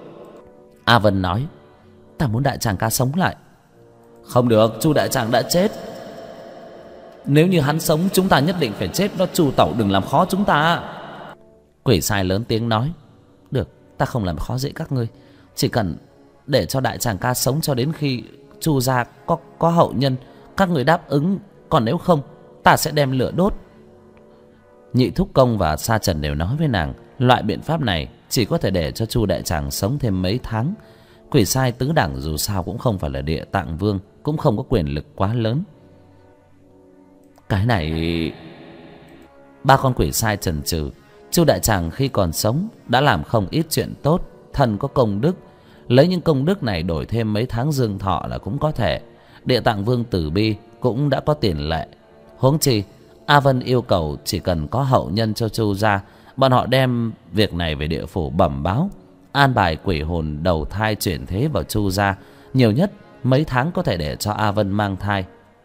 A Vân nói, ta muốn đại tràng ca sống lại. Không được, Chu đại tràng đã chết. Nếu như hắn sống chúng ta nhất định phải chết đó, chủ tẩu đừng làm khó chúng ta. Quỷ sai lớn tiếng nói, được, ta không làm khó dễ các ngươi, chỉ cần để cho đại tràng ca sống cho đến khi Chu gia có hậu nhân, các người đáp ứng, còn nếu không ta sẽ đem lửa đốt. Nhị Thúc Công và Sa Trần đều nói với nàng, loại biện pháp này chỉ có thể để cho Chu đại tràng sống thêm mấy tháng. Quỷ sai tứ đẳng dù sao cũng không phải là Địa Tạng Vương, cũng không có quyền lực quá lớn. Cái này... Ba con quỷ sai chần chừ. Chu đại tràng khi còn sống đã làm không ít chuyện tốt, thần có công đức, lấy những công đức này đổi thêm mấy tháng dương thọ là cũng có thể. Địa Tạng Vương từ bi cũng đã có tiền lệ. Huống chi A Vân yêu cầu chỉ cần có hậu nhân cho Chu gia, bọn họ đem việc này về địa phủ bẩm báo, an bài quỷ hồn đầu thai chuyển thế vào Chu gia, nhiều nhất mấy tháng có thể để cho A Vân mang thai.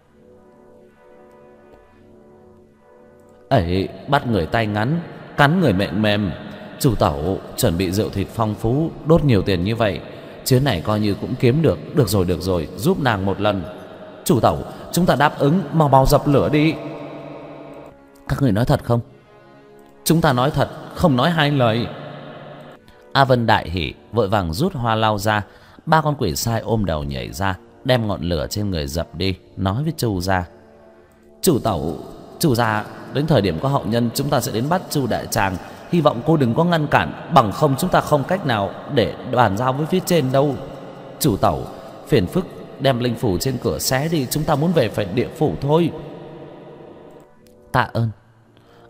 Ấy, bắt người tay ngắn, cắn người mệnh mềm. Chủ tẩu chuẩn bị rượu thịt phong phú, đốt nhiều tiền như vậy, chuyến này coi như cũng kiếm được. Được rồi, giúp nàng một lần. Chủ tẩu, chúng ta đáp ứng, mau mau dập lửa đi. Các người nói thật không? Chúng ta nói thật, không nói hai lời. A Vân đại hỉ, vội vàng rút hoa lau ra. Ba con quỷ sai ôm đầu nhảy ra, đem ngọn lửa trên người dập đi, nói với Chu gia. Chủ tẩu, Chu gia, đến thời điểm có hậu nhân chúng ta sẽ đến bắt Chu đại tràng, hy vọng cô đừng có ngăn cản, bằng không chúng ta không cách nào để bàn giao với phía trên đâu. Chủ tẩu, phiền phức đem linh phủ trên cửa xé đi, chúng ta muốn về phải địa phủ thôi. Tạ ơn.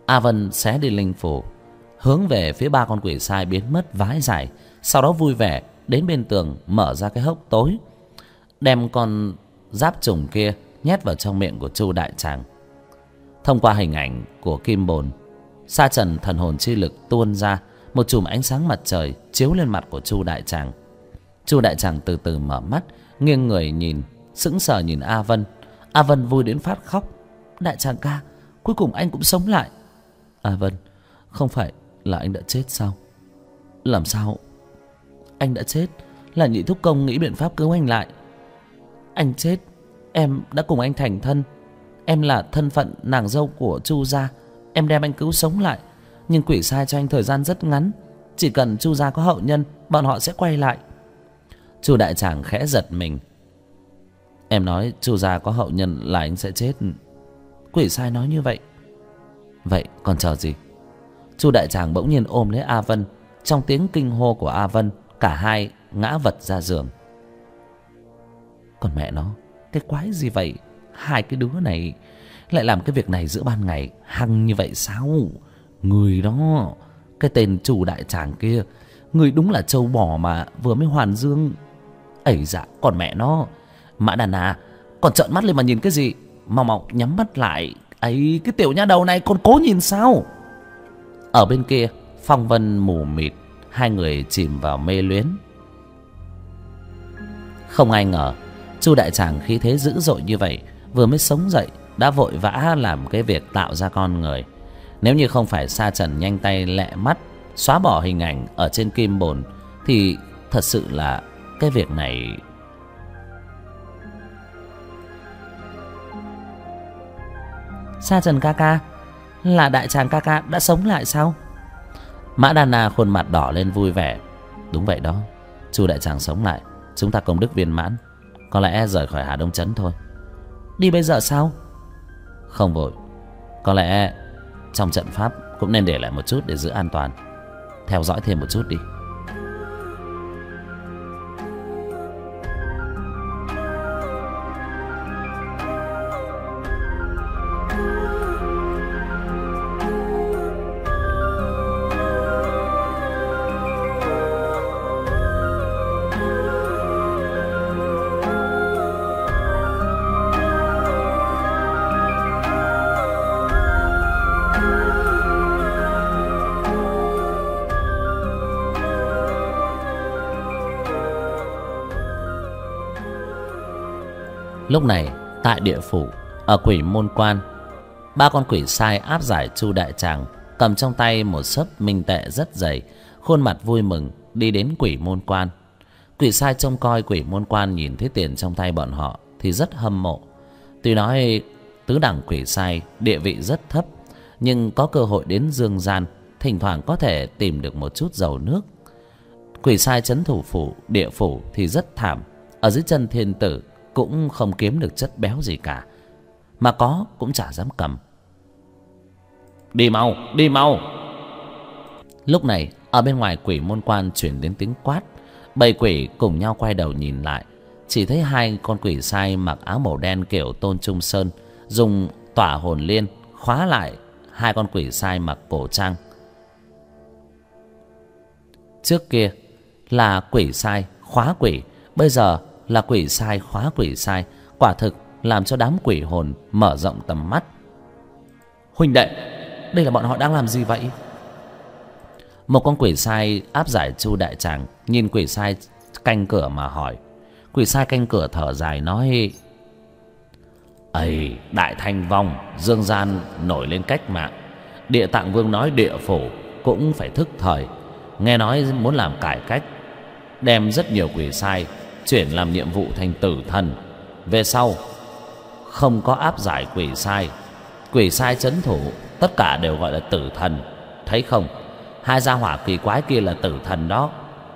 A Vân xé đi linh phủ, hướng về phía ba con quỷ sai biến mất vái dài. Sau đó vui vẻ đến bên tường, mở ra cái hốc tối, đem con giáp trùng kia nhét vào trong miệng của Chu đại tràng. Thông qua hình ảnh của kim bồn, sa trần thần hồn chi lực tuôn ra, một chùm ánh sáng mặt trời chiếu lên mặt của Chu đại tràng. Chu đại tràng từ từ mở mắt, nghiêng người nhìn, sững sờ nhìn A Vân. A Vân vui đến phát khóc. Đại tràng ca, cuối cùng anh cũng sống lại. A Vân, không phải là anh đã chết sao? Làm sao anh đã chết? Là Nhị thúc công nghĩ biện pháp cứu anh lại. Anh chết, em đã cùng anh thành thân. Em là thân phận nàng dâu của Chu gia. Em đem anh cứu sống lại. Nhưng quỷ sai cho anh thời gian rất ngắn. Chỉ cần Chu gia có hậu nhân, bọn họ sẽ quay lại. Chu đại tràng khẽ giật mình. Em nói Chu gia có hậu nhân là anh sẽ chết. Quỷ sai nói như vậy. Vậy còn chờ gì? Chu đại tràng bỗng nhiên ôm lấy A Vân. Trong tiếng kinh hô của A Vân, cả hai ngã vật ra giường. Còn mẹ nó, cái quái gì vậy? Hai cái đứa này lại làm cái việc này giữa ban ngày hăng như vậy sao? Người đó, cái tên Chu đại tràng kia, người đúng là trâu bò mà vừa mới hoàn dương. Ấy dạ, còn mẹ nó, Mã đàn à, còn trợn mắt lên mà nhìn cái gì? Mau mau nhắm mắt lại. Ấy, cái tiểu nha đầu này còn cố nhìn sao? Ở bên kia, phong vân mù mịt, hai người chìm vào mê luyến. Không ai ngờ Chu đại tràng khí thế dữ dội như vậy, vừa mới sống dậy đã vội vã làm cái việc tạo ra con người. Nếu như không phải sa trần nhanh tay lẹ mắt xóa bỏ hình ảnh ở trên kim bồn, thì thật sự là cái việc này... Sa trần ca ca, là đại tràng ca ca đã sống lại sao? Mã Đa Na khuôn mặt đỏ lên vui vẻ. Đúng vậy đó, Chu đại tràng sống lại, chúng ta công đức viên mãn, có lẽ rời khỏi Hà Đông Trấn thôi. Đi bây giờ sao? Không vội, có lẽ trong trận pháp cũng nên để lại một chút để giữ an toàn. Theo dõi thêm một chút đi. Lúc này tại địa phủ ở Quỷ Môn Quan, ba con quỷ sai áp giải Chu đại tràng, cầm trong tay một xấp minh tệ rất dày, khuôn mặt vui mừng đi đến Quỷ Môn Quan. Quỷ sai trông coi Quỷ Môn Quan nhìn thấy tiền trong tay bọn họ thì rất hâm mộ. Tuy nói tứ đẳng quỷ sai địa vị rất thấp, nhưng có cơ hội đến dương gian, thỉnh thoảng có thể tìm được một chút dầu nước. Quỷ sai trấn thủ phủ địa phủ thì rất thảm, ở dưới chân thiên tử cũng không kiếm được chất béo gì cả, mà có cũng chả dám cầm. Đi mau, đi mau. Lúc này ở bên ngoài Quỷ Môn Quan chuyển đến tiếng quát. Bầy quỷ cùng nhau quay đầu nhìn lại, chỉ thấy hai con quỷ sai mặc áo màu đen kiểu Tôn Trung Sơn dùng tỏa hồn liên khóa lại hai con quỷ sai mặc cổ trang. Trước kia là quỷ sai khóa quỷ, bây giờ là quỷ sai khóa quỷ sai, quả thực làm cho đám quỷ hồn mở rộng tầm mắt. Huynh đệ, đây là bọn họ đang làm gì vậy? Một con quỷ sai áp giải Chu đại tràng nhìn quỷ sai canh cửa mà hỏi. Quỷ sai canh cửa thở dài nói: Ây, đại thanh vong, dương gian nổi lên cách mạng, Địa Tạng Vương nói địa phủ cũng phải thức thời, nghe nói muốn làm cải cách, đem rất nhiều quỷ sai chuyển làm nhiệm vụ thành tử thần. Về sau không có áp giải quỷ sai trấn thủ tất cả đều gọi là tử thần. Thấy không, hai gia hỏa kỳ quái kia là tử thần đó.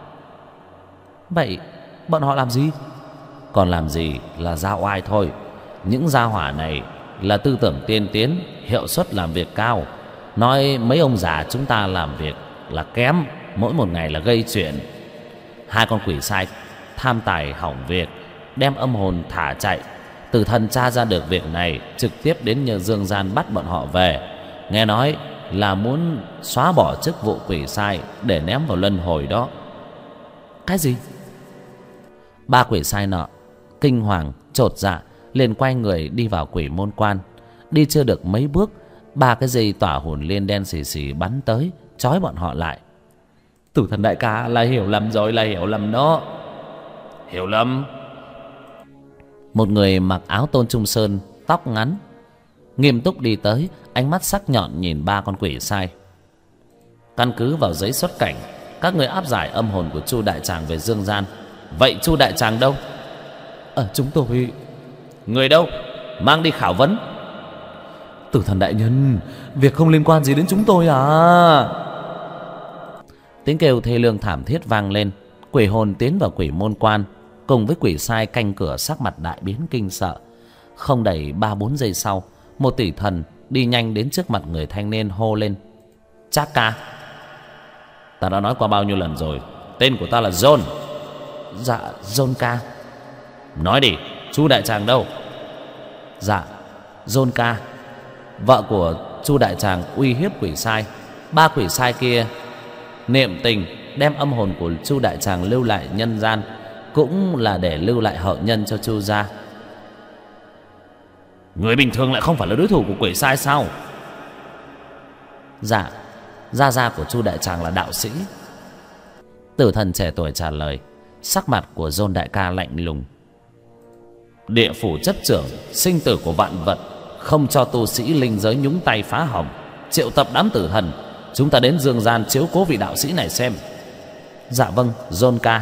Vậy bọn họ làm gì? Còn làm gì là ra oai thôi. Những gia hỏa này là tư tưởng tiên tiến, hiệu suất làm việc cao. Nói mấy ông già chúng ta làm việc là kém, mỗi một ngày là gây chuyện. Hai con quỷ sai tham tài hỏng việc, đem âm hồn thả chạy. Tử thần tra ra được việc này, trực tiếp đến nhờ dương gian bắt bọn họ về. Nghe nói là muốn xóa bỏ chức vụ quỷ sai để ném vào luân hồi đó. Cái gì? Ba quỷ sai nọ kinh hoàng chột dạ, liền quay người đi vào quỷ môn quan. Đi chưa được mấy bước, ba cái dây tỏa hồn liên đen xì xì bắn tới, trói bọn họ lại. Tử thần đại ca, là hiểu lầm rồi, là hiểu lầm đó. Hiểu lầm? Một người mặc áo Tôn Trung Sơn, tóc ngắn, nghiêm túc đi tới, ánh mắt sắc nhọn nhìn ba con quỷ sai. Căn cứ vào giấy xuất cảnh, các người áp giải âm hồn của Chu đại tràng về dương gian. Vậy Chu đại tràng đâu? Chúng tôi... Người đâu? Mang đi khảo vấn. Tử thần đại nhân, việc không liên quan gì đến chúng tôi à? Tiếng kêu thê lương thảm thiết vang lên. Quỷ hồn tiến vào quỷ môn quan, cùng với quỷ sai canh cửa sắc mặt đại biến kinh sợ. Không đầy 3-4 giây sau, một tỷ thần đi nhanh đến trước mặt người thanh niên hô lên: Trác ca. Ta đã nói qua bao nhiêu lần rồi, tên của ta là John. Dạ, John ca. Nói đi, Chu đại tràng đâu? Dạ, John ca. Vợ của Chu đại tràng uy hiếp quỷ sai. Ba quỷ sai kia niệm tình đem âm hồn của Chu đại tràng lưu lại nhân gian, cũng là để lưu lại hậu nhân cho Chu gia. Người bình thường lại không phải là đối thủ của quỷ sai sao? Dạ, gia gia của Chu đại tràng là đạo sĩ. Tử thần trẻ tuổi trả lời. Sắc mặt của John đại ca lạnh lùng. Địa phủ chấp trưởng sinh tử của vạn vật, không cho tu sĩ linh giới nhúng tay phá hỏng. Triệu tập đám tử thần, chúng ta đến dương gian chiếu cố vị đạo sĩ này xem. Dạ vâng, John ca.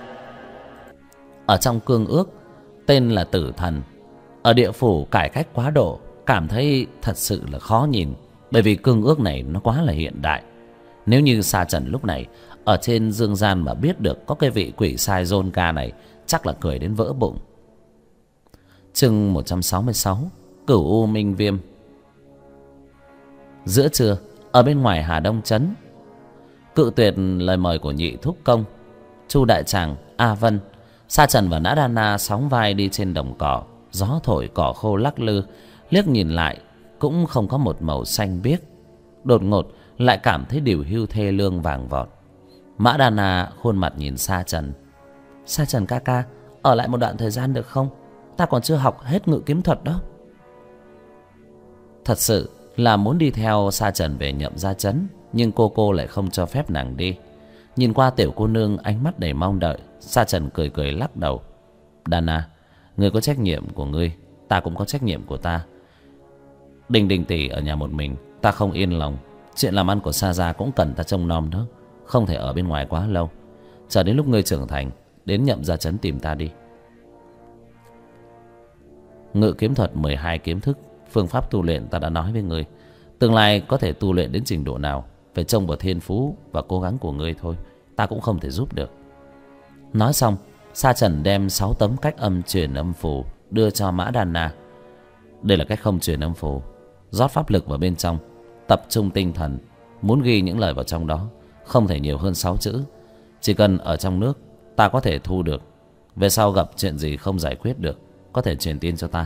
Ở trong cương ước tên là tử thần. Ở địa phủ cải cách quá độ, cảm thấy thật sự là khó nhìn, bởi vì cương ước này nó quá là hiện đại. Nếu như Sa Trần lúc này ở trên dương gian mà biết được có cái vị quỷ sai John ca này, chắc là cười đến vỡ bụng. Chương 166, Cửu U Minh Viêm. Giữa trưa, ở bên ngoài Hà Đông trấn, cự tuyệt lời mời của nhị thúc công, Chu đại tràng, A Vân, Sa Trần và Nã Đa Na sóng vai đi trên đồng cỏ. Gió thổi cỏ khô lắc lư, liếc nhìn lại cũng không có một màu xanh biếc. Đột ngột lại cảm thấy điều hưu thê lương vàng vọt. Mã Đa Na khuôn mặt nhìn Sa Trần. Sa Trần ca ca, ở lại một đoạn thời gian được không? Ta còn chưa học hết ngự kiếm thuật đó. Thật sự là muốn đi theo Sa Trần về Nhậm Gia trấn, nhưng cô lại không cho phép nàng đi. Nhìn qua tiểu cô nương ánh mắt đầy mong đợi, Sa Trần cười cười lắc đầu. Đa Na, ngươi có trách nhiệm của ngươi, ta cũng có trách nhiệm của ta. Đình Đình tỷ ở nhà một mình, ta không yên lòng. Chuyện làm ăn của Sa gia cũng cần ta trông nom đó, không thể ở bên ngoài quá lâu. Chờ đến lúc ngươi trưởng thành, đến Nhậm Gia trấn tìm ta đi. Ngự kiếm thuật 12 kiếm thức, phương pháp tu luyện ta đã nói với ngươi. Tương lai có thể tu luyện đến trình độ nào phải trông vào thiên phú và cố gắng của ngươi thôi, ta cũng không thể giúp được. Nói xong, Sa Trần đem 6 tấm cách âm truyền âm phù đưa cho Mã Đan Na. Đây là cách không truyền âm phù, rót pháp lực vào bên trong, tập trung tinh thần, muốn ghi những lời vào trong đó không thể nhiều hơn 6 chữ. Chỉ cần ở trong nước ta có thể thu được, về sau gặp chuyện gì không giải quyết được có thể truyền tin cho ta.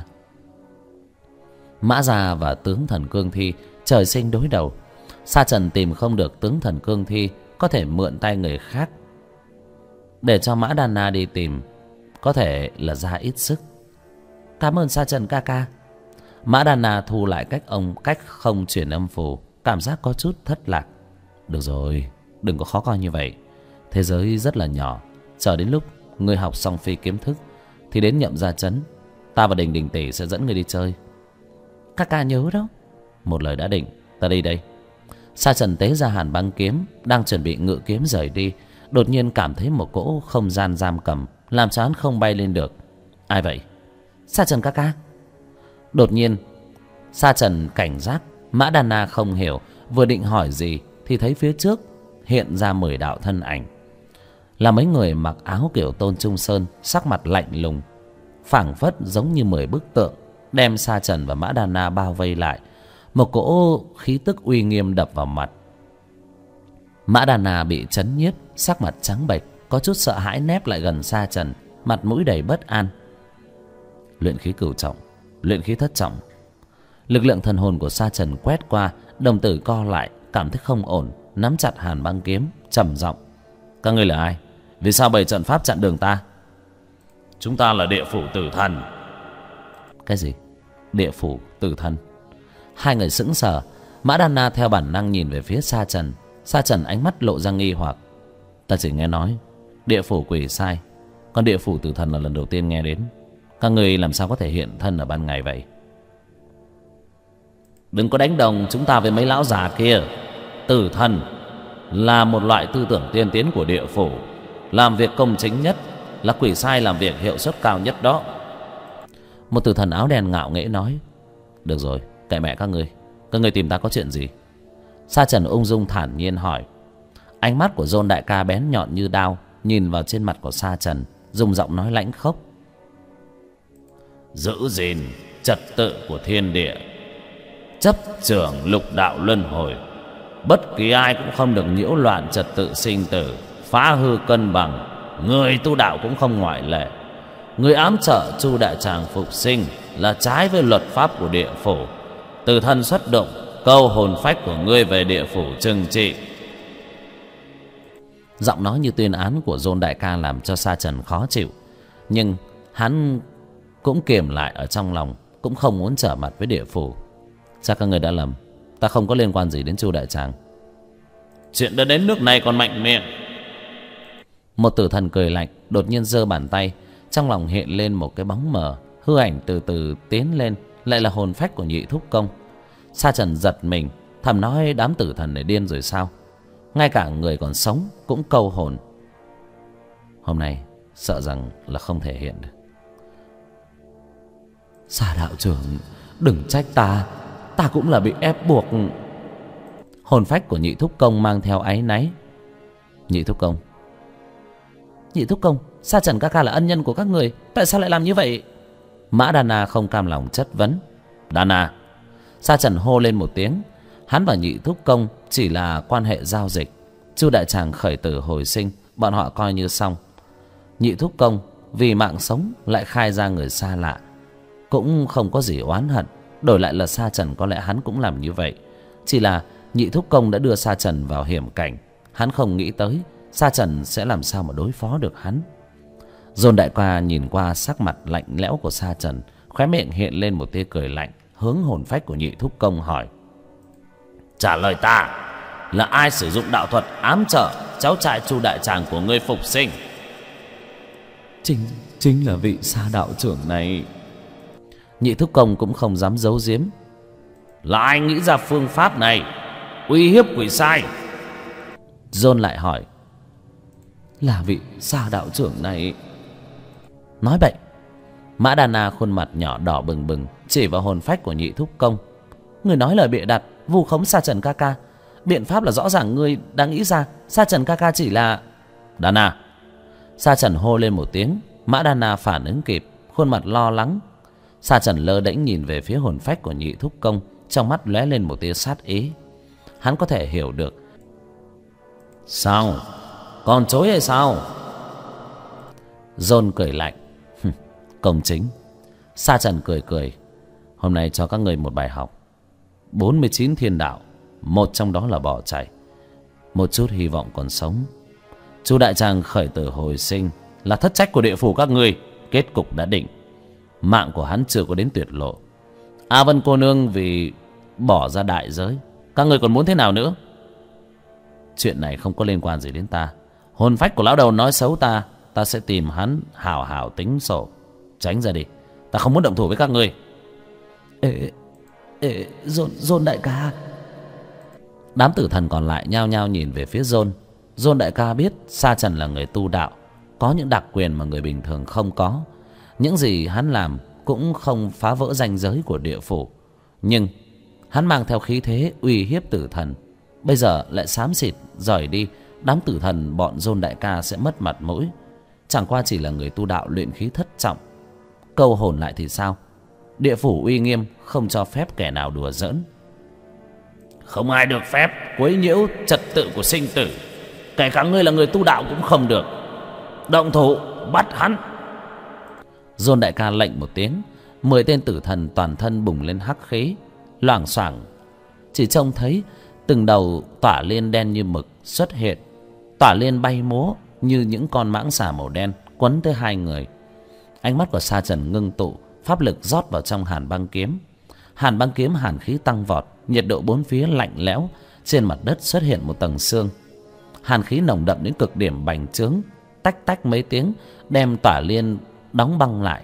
Mã Gia và tướng thần Cương Thi trời sinh đối đầu. Sa Trần tìm không được tướng thần Cương Thi, có thể mượn tay người khác, để cho Mã Đan Na đi tìm, có thể là ra ít sức. Cảm ơn Sa Trần ca ca. Mã Đan Na thu lại cách không truyền âm phù, cảm giác có chút thất lạc. Được rồi, đừng có khó coi như vậy. Thế giới rất là nhỏ, chờ đến lúc ngươi học xong phi kiếm thức thì đến Nhậm Gia trấn, ta và Đình Đình tỷ sẽ dẫn ngươi đi chơi. Ca ca nhớ đó. Một lời đã định, ta đi đây. Sa Trần tế ra Hàn Băng kiếm, đang chuẩn bị ngự kiếm rời đi, đột nhiên cảm thấy một cỗ không gian giam cầm, làm cho hắn không bay lên được. Ai vậy? Sa Trần ca ca. Đột nhiên Sa Trần cảnh giác. Mã Đan Na không hiểu, vừa định hỏi gì thì thấy phía trước hiện ra 10 đạo thân ảnh, là mấy người mặc áo kiểu Tôn Trung Sơn, sắc mặt lạnh lùng, phảng phất giống như 10 bức tượng, đem Sa Trần và Mã Đan Na bao vây lại. Một cỗ khí tức uy nghiêm đập vào mặt. Mã Đan Na bị chấn nhiếp, sắc mặt trắng bệch, có chút sợ hãi nép lại gần Sa Trần, mặt mũi đầy bất an. Luyện khí cửu trọng, luyện khí thất trọng. Lực lượng thần hồn của Sa Trần quét qua, Đồng tử co lại, cảm thấy không ổn, nắm chặt hàn băng kiếm, trầm giọng: các ngươi là ai? Vì sao bày trận pháp chặn đường ta? Chúng ta là địa phủ tử thần. Cái gì? Địa phủ tử thần? Hai người sững sờ. Mã Đan Na theo bản năng nhìn về phía Sa Trần. Sa Trần ánh mắt lộ ra nghi hoặc: ta chỉ nghe nói địa phủ quỷ sai, còn địa phủ tử thần là lần đầu tiên nghe đến. Các ngươi làm sao có thể hiện thân ở ban ngày vậy? Đừng có đánh đồng chúng ta với mấy lão già kia. Tử thần là một loại tư tưởng tiên tiến của địa phủ, làm việc công chính nhất, là quỷ sai làm việc hiệu suất cao nhất đó. Một tử thần áo đen ngạo nghễ nói: được rồi, kệ mẹ các ngươi tìm ta có chuyện gì? Sa Trần ung dung thản nhiên hỏi. Ánh mắt của Dôn đại ca bén nhọn như đao, nhìn vào trên mặt của Sa Trần, dùng giọng nói lãnh khốc: giữ gìn trật tự của thiên địa, chấp trưởng lục đạo luân hồi, bất kỳ ai cũng không được nhiễu loạn trật tự sinh tử, phá hư cân bằng. Người tu đạo cũng không ngoại lệ. Người ám trợ Chu đại tràng phục sinh là trái với luật pháp của địa phủ. Tử thần xuất động, câu hồn phách của ngươi về địa phủ trừng trị. Giọng nói như tuyên án của Dôn đại ca làm cho Sa Trần khó chịu, nhưng hắn cũng kiềm lại ở trong lòng, cũng không muốn trở mặt với địa phủ. Chắc các người đã lầm, ta không có liên quan gì đến Chu đại tràng. Chuyện đã đến nước này còn mạnh miệng. Một tử thần cười lạnh, đột nhiên giơ bàn tay, trong lòng hiện lên một cái bóng mờ, hư ảnh từ từ tiến lên, lại là hồn phách của Nhị Thúc Công. Sa Trần giật mình, thầm nói đám tử thần này điên rồi sao? Ngay cả người còn sống cũng câu hồn. Hôm nay sợ rằng là không thể hiện được. Sa đạo trưởng, đừng trách ta, ta cũng là bị ép buộc. Hồn phách của Nhị Thúc Công mang theo áy náy. Nhị Thúc Công, Sa Trần ca ca là ân nhân của các người, tại sao lại làm như vậy? Mã Đan Na không cam lòng chất vấn. Đan Na. Sa Trần hô lên một tiếng. Hắn và Nhị Thúc Công chỉ là quan hệ giao dịch. Chu đại tràng khởi tử hồi sinh, bọn họ coi như xong. Nhị Thúc Công vì mạng sống lại khai ra người xa lạ, cũng không có gì oán hận. Đổi lại là Sa Trần, có lẽ hắn cũng làm như vậy. Chỉ là Nhị Thúc Công đã đưa Sa Trần vào hiểm cảnh, hắn không nghĩ tới Sa Trần sẽ làm sao mà đối phó được hắn. Dôn đại ca nhìn qua sắc mặt lạnh lẽo của Sa Trần, khóe miệng hiện lên một tia cười lạnh, hướng hồn phách của Nhị Thúc Công hỏi: trả lời ta, là ai sử dụng đạo thuật ám trợ cháu trai Chu đại tràng của ngươi phục sinh? Chính là vị Sa đạo trưởng này. Nhị Thúc Công cũng không dám giấu giếm. Là ai nghĩ ra phương pháp này uy hiếp quỷ sai? Dôn lại hỏi: là vị Sa đạo trưởng này. Nói bậy. Mã Đan Na khuôn mặt nhỏ đỏ bừng bừng, chỉ vào hồn phách của Nhị Thúc Công. Người nói lời bịa đặt, vu khống Sa Trần ca ca. Biện pháp là rõ ràng ngươi đang nghĩ ra. Sa Trần ca ca chỉ là... Đan Na. Sa Trần hô lên một tiếng. Mã Đan Na phản ứng kịp, khuôn mặt lo lắng. Sa Trần lơ đễnh nhìn về phía hồn phách của Nhị Thúc Công, trong mắt lóe lên một tia sát ý. Hắn có thể hiểu được. Sao? Còn chối hay sao? Dôn cười lạnh. Công chính. Sa Trần cười cười. Hôm nay cho các người một bài học. 49 thiên đạo, một trong đó là bỏ chạy. Một chút hy vọng còn sống. Chu đại tràng khởi tử hồi sinh là thất trách của địa phủ các ngươi. Kết cục đã định. Mạng của hắn chưa có đến tuyệt lộ. A Vân cô nương vì bỏ ra đại giới, các người còn muốn thế nào nữa? Chuyện này không có liên quan gì đến ta. Hồn phách của lão đầu nói xấu ta, ta sẽ tìm hắn hảo hảo tính sổ. Tránh ra đi, ta không muốn động thủ với các ngươi. Dôn đại ca. Đám tử thần còn lại nhao nhao nhìn về phía Dôn. Dôn đại ca biết Sa Trần là người tu đạo, có những đặc quyền mà người bình thường không có. Những gì hắn làm cũng không phá vỡ ranh giới của địa phủ, nhưng hắn mang theo khí thế uy hiếp tử thần. Bây giờ lại xám xịt rời đi, đám tử thần bọn Dôn đại ca sẽ mất mặt mũi. Chẳng qua chỉ là người tu đạo luyện khí thất trọng, câu hồn lại thì sao? Địa phủ uy nghiêm, không cho phép kẻ nào đùa giỡn. Không ai được phép quấy nhiễu trật tự của sinh tử, kể cả ngươi là người tu đạo cũng không được. Động thủ bắt hắn. Dôn đại ca lệnh một tiếng, 10 tên tử thần toàn thân bùng lên hắc khí, loảng xoảng chỉ trông thấy từng đầu tỏa liên đen như mực xuất hiện. Tỏa liên bay múa như những con mãng xà màu đen quấn tới hai người. Ánh mắt của Sa Trần ngưng tụ, pháp lực rót vào trong hàn băng kiếm. Hàn băng kiếm hàn khí tăng vọt, nhiệt độ bốn phía lạnh lẽo. Trên mặt đất xuất hiện một tầng sương. Hàn khí nồng đậm đến cực điểm bành trướng, tách tách mấy tiếng đem tỏa liên đóng băng lại.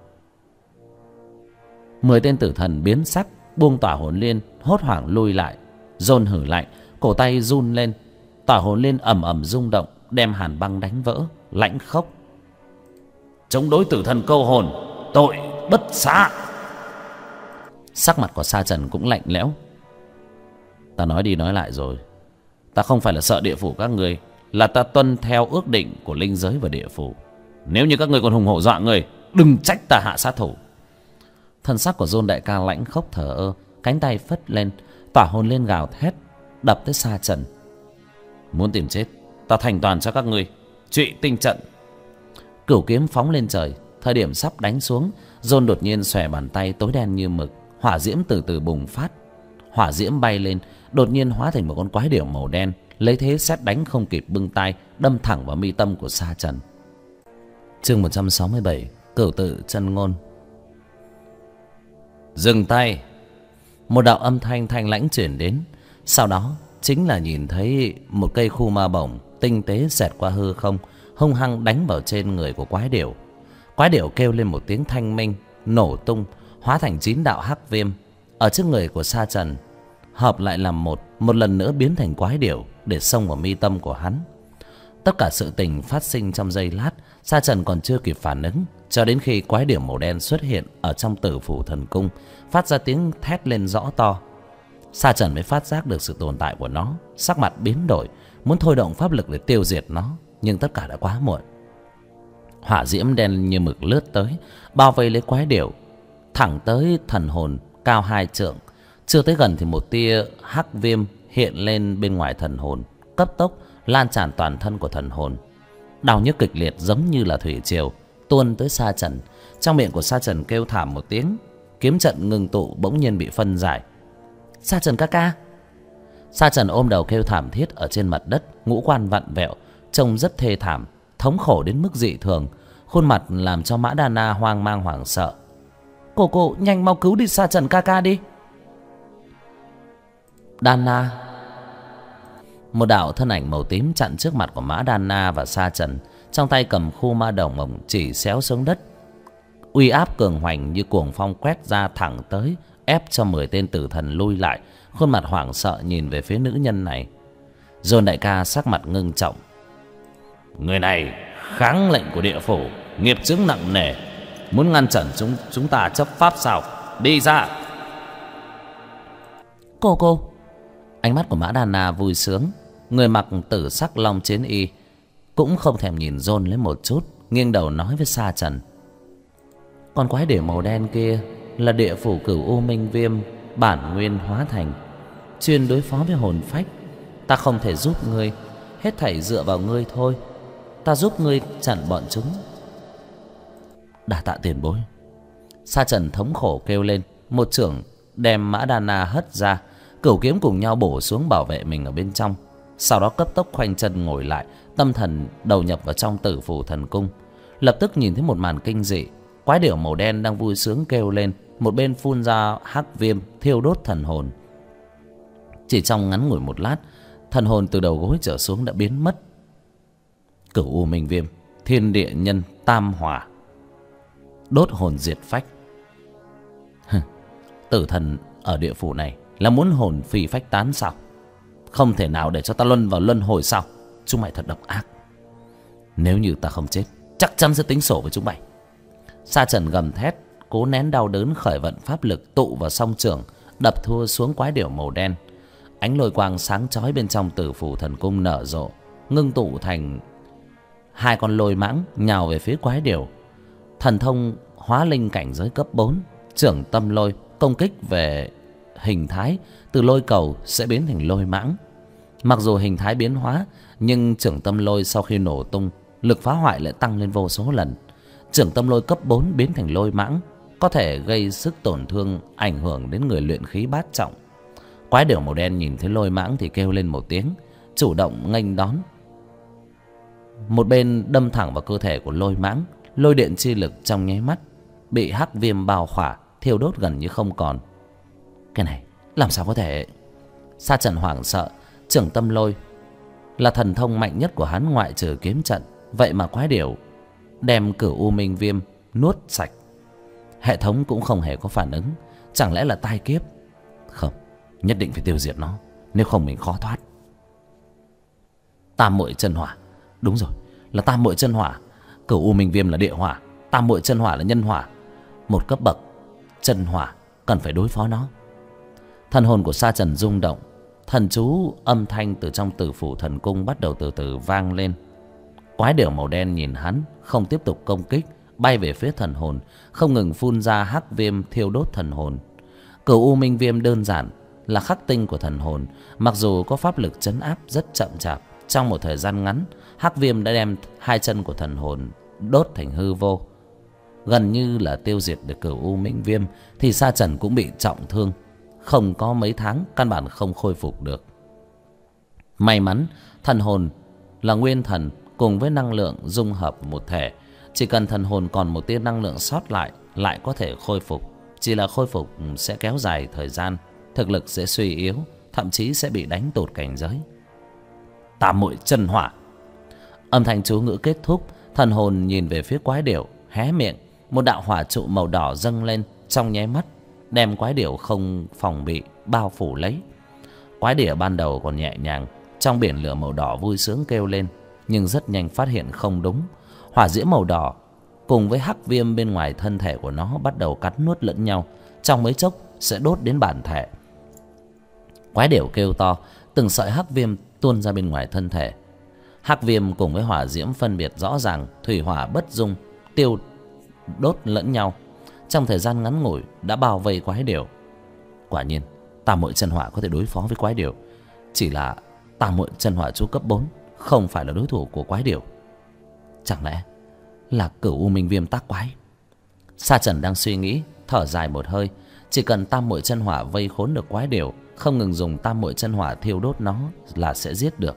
10 tên tử thần biến sắc, buông tỏa hồn liên, hốt hoảng lui lại. Dồn hử lạnh, cổ tay run lên. Tỏa hồn liên ầm ầm rung động, đem hàn băng đánh vỡ, lãnh khốc. Chống đối tử thần câu hồn, tội bất xá. Sắc mặt của Sa Trần cũng lạnh lẽo. Ta nói đi nói lại rồi, ta không phải là sợ địa phủ các người, là ta tuân theo ước định của linh giới và địa phủ. Nếu như các người còn hùng hổ dọa người, đừng trách ta hạ sát thủ. Thân sắc của Dôn đại ca lãnh khốc thờ ơ, cánh tay phất lên, tỏa hồn lên gào thét, đập tới Sa Trần. Muốn tìm chết, ta thành toàn cho các ngươi, trụy tinh trận. Cửu kiếm phóng lên trời, thời điểm sắp đánh xuống, Dôn đột nhiên xòe bàn tay tối đen như mực, hỏa diễm từ từ bùng phát. Hỏa diễm bay lên, đột nhiên hóa thành một con quái điểu màu đen, lấy thế sét đánh không kịp bưng tay, đâm thẳng vào mi tâm của Sa Trần. Chương 167, Cửu tự chân ngôn. Dừng tay. Một đạo âm thanh thanh lãnh truyền đến, sau đó chính là nhìn thấy một cây khu ma bổng tinh tế xẹt qua hư không, hung hăng đánh vào trên người của quái điểu. Quái điểu kêu lên một tiếng thanh minh, nổ tung, hóa thành 9 đạo hắc viêm ở trước người của Sa Trần, hợp lại làm một lần nữa biến thành quái điểu để xông vào mi tâm của hắn. Tất cả sự tình phát sinh trong giây lát, Sa Trần còn chưa kịp phản ứng, cho đến khi quái điểu màu đen xuất hiện ở trong Tử Phủ Thần Cung, phát ra tiếng thét lên rõ to. Sa Trần mới phát giác được sự tồn tại của nó, sắc mặt biến đổi, muốn thôi động pháp lực để tiêu diệt nó, nhưng tất cả đã quá muộn. Hỏa diễm đen như mực lướt tới, bao vây lấy quái điểu, thẳng tới thần hồn cao 2 trượng. Chưa tới gần thì một tia hắc viêm hiện lên bên ngoài thần hồn, cấp tốc lan tràn toàn thân của thần hồn. Đau nhức kịch liệt giống như là thủy triều tuôn tới Sa Trần. Trong miệng của Sa Trần kêu thảm một tiếng, kiếm trận ngưng tụ bỗng nhiên bị phân giải. Sa Trần ca ca. Sa Trần ôm đầu kêu thảm thiết ở trên mặt đất, ngũ quan vặn vẹo, trông rất thê thảm, thống khổ đến mức dị thường, khuôn mặt làm cho Mã Đa Na hoang mang hoảng sợ. Cô nhanh mau cứu đi Sa Trần ca ca đi. Đa Na. Một đạo thân ảnh màu tím chặn trước mặt của Mã Đa Na và Sa Trần, trong tay cầm khu ma đồng mỏng chỉ xéo xuống đất. Uy áp cường hoành như cuồng phong quét ra thẳng tới, ép cho 10 tên tử thần lui lại, khuôn mặt hoảng sợ nhìn về phía nữ nhân này. Dồn đại ca sắc mặt ngưng trọng. Người này kháng lệnh của địa phủ, nghiệp chướng nặng nề, muốn ngăn chặn chúng ta chấp pháp sao? Đi ra. Cô. Ánh mắt của Mã Đà Na vui sướng, người mặc tử sắc long chiến y cũng không thèm nhìn Dôn lấy một chút, nghiêng đầu nói với Sa Trần. Con quái điểu màu đen kia là địa phủ Cửu U Minh Viêm bản nguyên hóa thành, chuyên đối phó với hồn phách. Ta không thể giúp ngươi, hết thảy dựa vào ngươi thôi. Ta giúp ngươi chặn bọn chúng. Đa tạ tiền bối. Sa Trần thống khổ kêu lên, một chưởng đem Mã Đa Na hất ra, cửu kiếm cùng nhau bổ xuống bảo vệ mình ở bên trong. Sau đó cấp tốc khoanh chân ngồi lại, tâm thần đầu nhập vào trong Tử Phủ Thần Cung. Lập tức nhìn thấy một màn kinh dị, quái điểu màu đen đang vui sướng kêu lên, một bên phun ra hắc viêm thiêu đốt thần hồn. Chỉ trong ngắn ngủi một lát, thần hồn từ đầu gối trở xuống đã biến mất. Cửu U Minh Viêm, thiên địa nhân tam hỏa, đốt hồn diệt phách. Tử thần ở địa phủ này là muốn hồn phi phách tán sao? Không thể nào để cho ta luân vào luân hồi sao? Chúng mày thật độc ác. Nếu như ta không chết, chắc chắn sẽ tính sổ với chúng mày. Sa Trần gầm thét, cố nén đau đớn, khởi vận pháp lực tụ vào song trưởng, đập thua xuống quái điểu màu đen. Ánh lôi quang sáng chói bên trong Tử Phủ Thần Cung nở rộ, ngưng tụ thành 2 con lôi mãng nhào về phía quái điểu. Thần thông hóa linh cảnh giới cấp 4, trưởng tâm lôi, công kích về hình thái từ lôi cầu sẽ biến thành lôi mãng. Mặc dù hình thái biến hóa, nhưng trưởng tâm lôi sau khi nổ tung, lực phá hoại lại tăng lên vô số lần. Trưởng tâm lôi cấp 4 biến thành lôi mãng, có thể gây sức tổn thương, ảnh hưởng đến người luyện khí bát trọng. Quái điểu màu đen nhìn thấy Lôi Mãng thì kêu lên một tiếng, chủ động nghênh đón. Một bên đâm thẳng vào cơ thể của Lôi Mãng, lôi điện chi lực trong nháy mắt bị hắc viêm bao khỏa, thiêu đốt gần như không còn. Cái này làm sao có thể? Sa Trần hoảng sợ. Trưởng tâm lôi là thần thông mạnh nhất của hắn ngoại trừ kiếm trận, vậy mà quái điểu đem Cửu U Minh Viêm nuốt sạch. Hệ thống cũng không hề có phản ứng. Chẳng lẽ là tai kiếp? Không, nhất định phải tiêu diệt nó, nếu không mình khó thoát. Tam muội chân hỏa. Đúng rồi, là tam muội chân hỏa. Cửu U Minh Viêm là địa hỏa, tam muội chân hỏa là nhân hỏa. Một cấp bậc chân hỏa, cần phải đối phó nó. Thần hồn của Sa Trần rung động. Thần chú âm thanh từ trong Tử Phủ Thần Cung bắt đầu từ từ vang lên. Quái điểu màu đen nhìn hắn, không tiếp tục công kích, bay về phía thần hồn, không ngừng phun ra hắc viêm thiêu đốt thần hồn. Cửu U Minh Viêm đơn giản là khắc tinh của thần hồn, mặc dù có pháp lực trấn áp rất chậm chạp, trong một thời gian ngắn, hắc viêm đã đem hai chân của thần hồn đốt thành hư vô. Gần như là tiêu diệt được Cửu U Minh Viêm thì Sa Trần cũng bị trọng thương, không có mấy tháng căn bản không khôi phục được. May mắn thần hồn là nguyên thần cùng với năng lượng dung hợp một thể, chỉ cần thần hồn còn một tia năng lượng sót lại có thể khôi phục. Chỉ là khôi phục sẽ kéo dài thời gian, thực lực sẽ suy yếu, thậm chí sẽ bị đánh tụt cảnh giới. Tam muội chân hỏa. Âm thanh chú ngữ kết thúc, thần hồn nhìn về phía quái điểu, hé miệng, một đạo hỏa trụ màu đỏ dâng lên, trong nháy mắt đem quái điểu không phòng bị bao phủ lấy. Quái điểu ban đầu còn nhẹ nhàng, trong biển lửa màu đỏ vui sướng kêu lên, nhưng rất nhanh phát hiện không đúng. Hỏa diễm màu đỏ cùng với hắc viêm bên ngoài thân thể của nó bắt đầu cắn nuốt lẫn nhau, trong mấy chốc sẽ đốt đến bản thể. Quái điểu kêu to, từng sợi hắc viêm tuôn ra bên ngoài thân thể. Hắc viêm cùng với hỏa diễm phân biệt rõ ràng, thủy hỏa bất dung, tiêu đốt lẫn nhau, trong thời gian ngắn ngủi đã bao vây quái điểu. Quả nhiên tam muội chân hỏa có thể đối phó với quái điểu, chỉ là tam muội chân hỏa chú cấp 4 không phải là đối thủ của quái điểu. Chẳng lẽ là Cửu U Minh Viêm tác quái? Sa Trần đang suy nghĩ, thở dài một hơi. Chỉ cần tam muội chân hỏa vây khốn được quái điểu, không ngừng dùng tam muội chân hỏa thiêu đốt nó là sẽ giết được.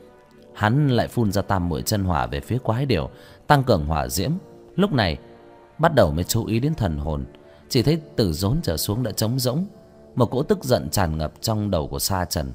Hắn lại phun ra tam muội chân hỏa về phía quái điểu, tăng cường hỏa diễm. Lúc này bắt đầu mới chú ý đến thần hồn, chỉ thấy từ rốn trở xuống đã trống rỗng. Một cỗ tức giận tràn ngập trong đầu của Sa Trần.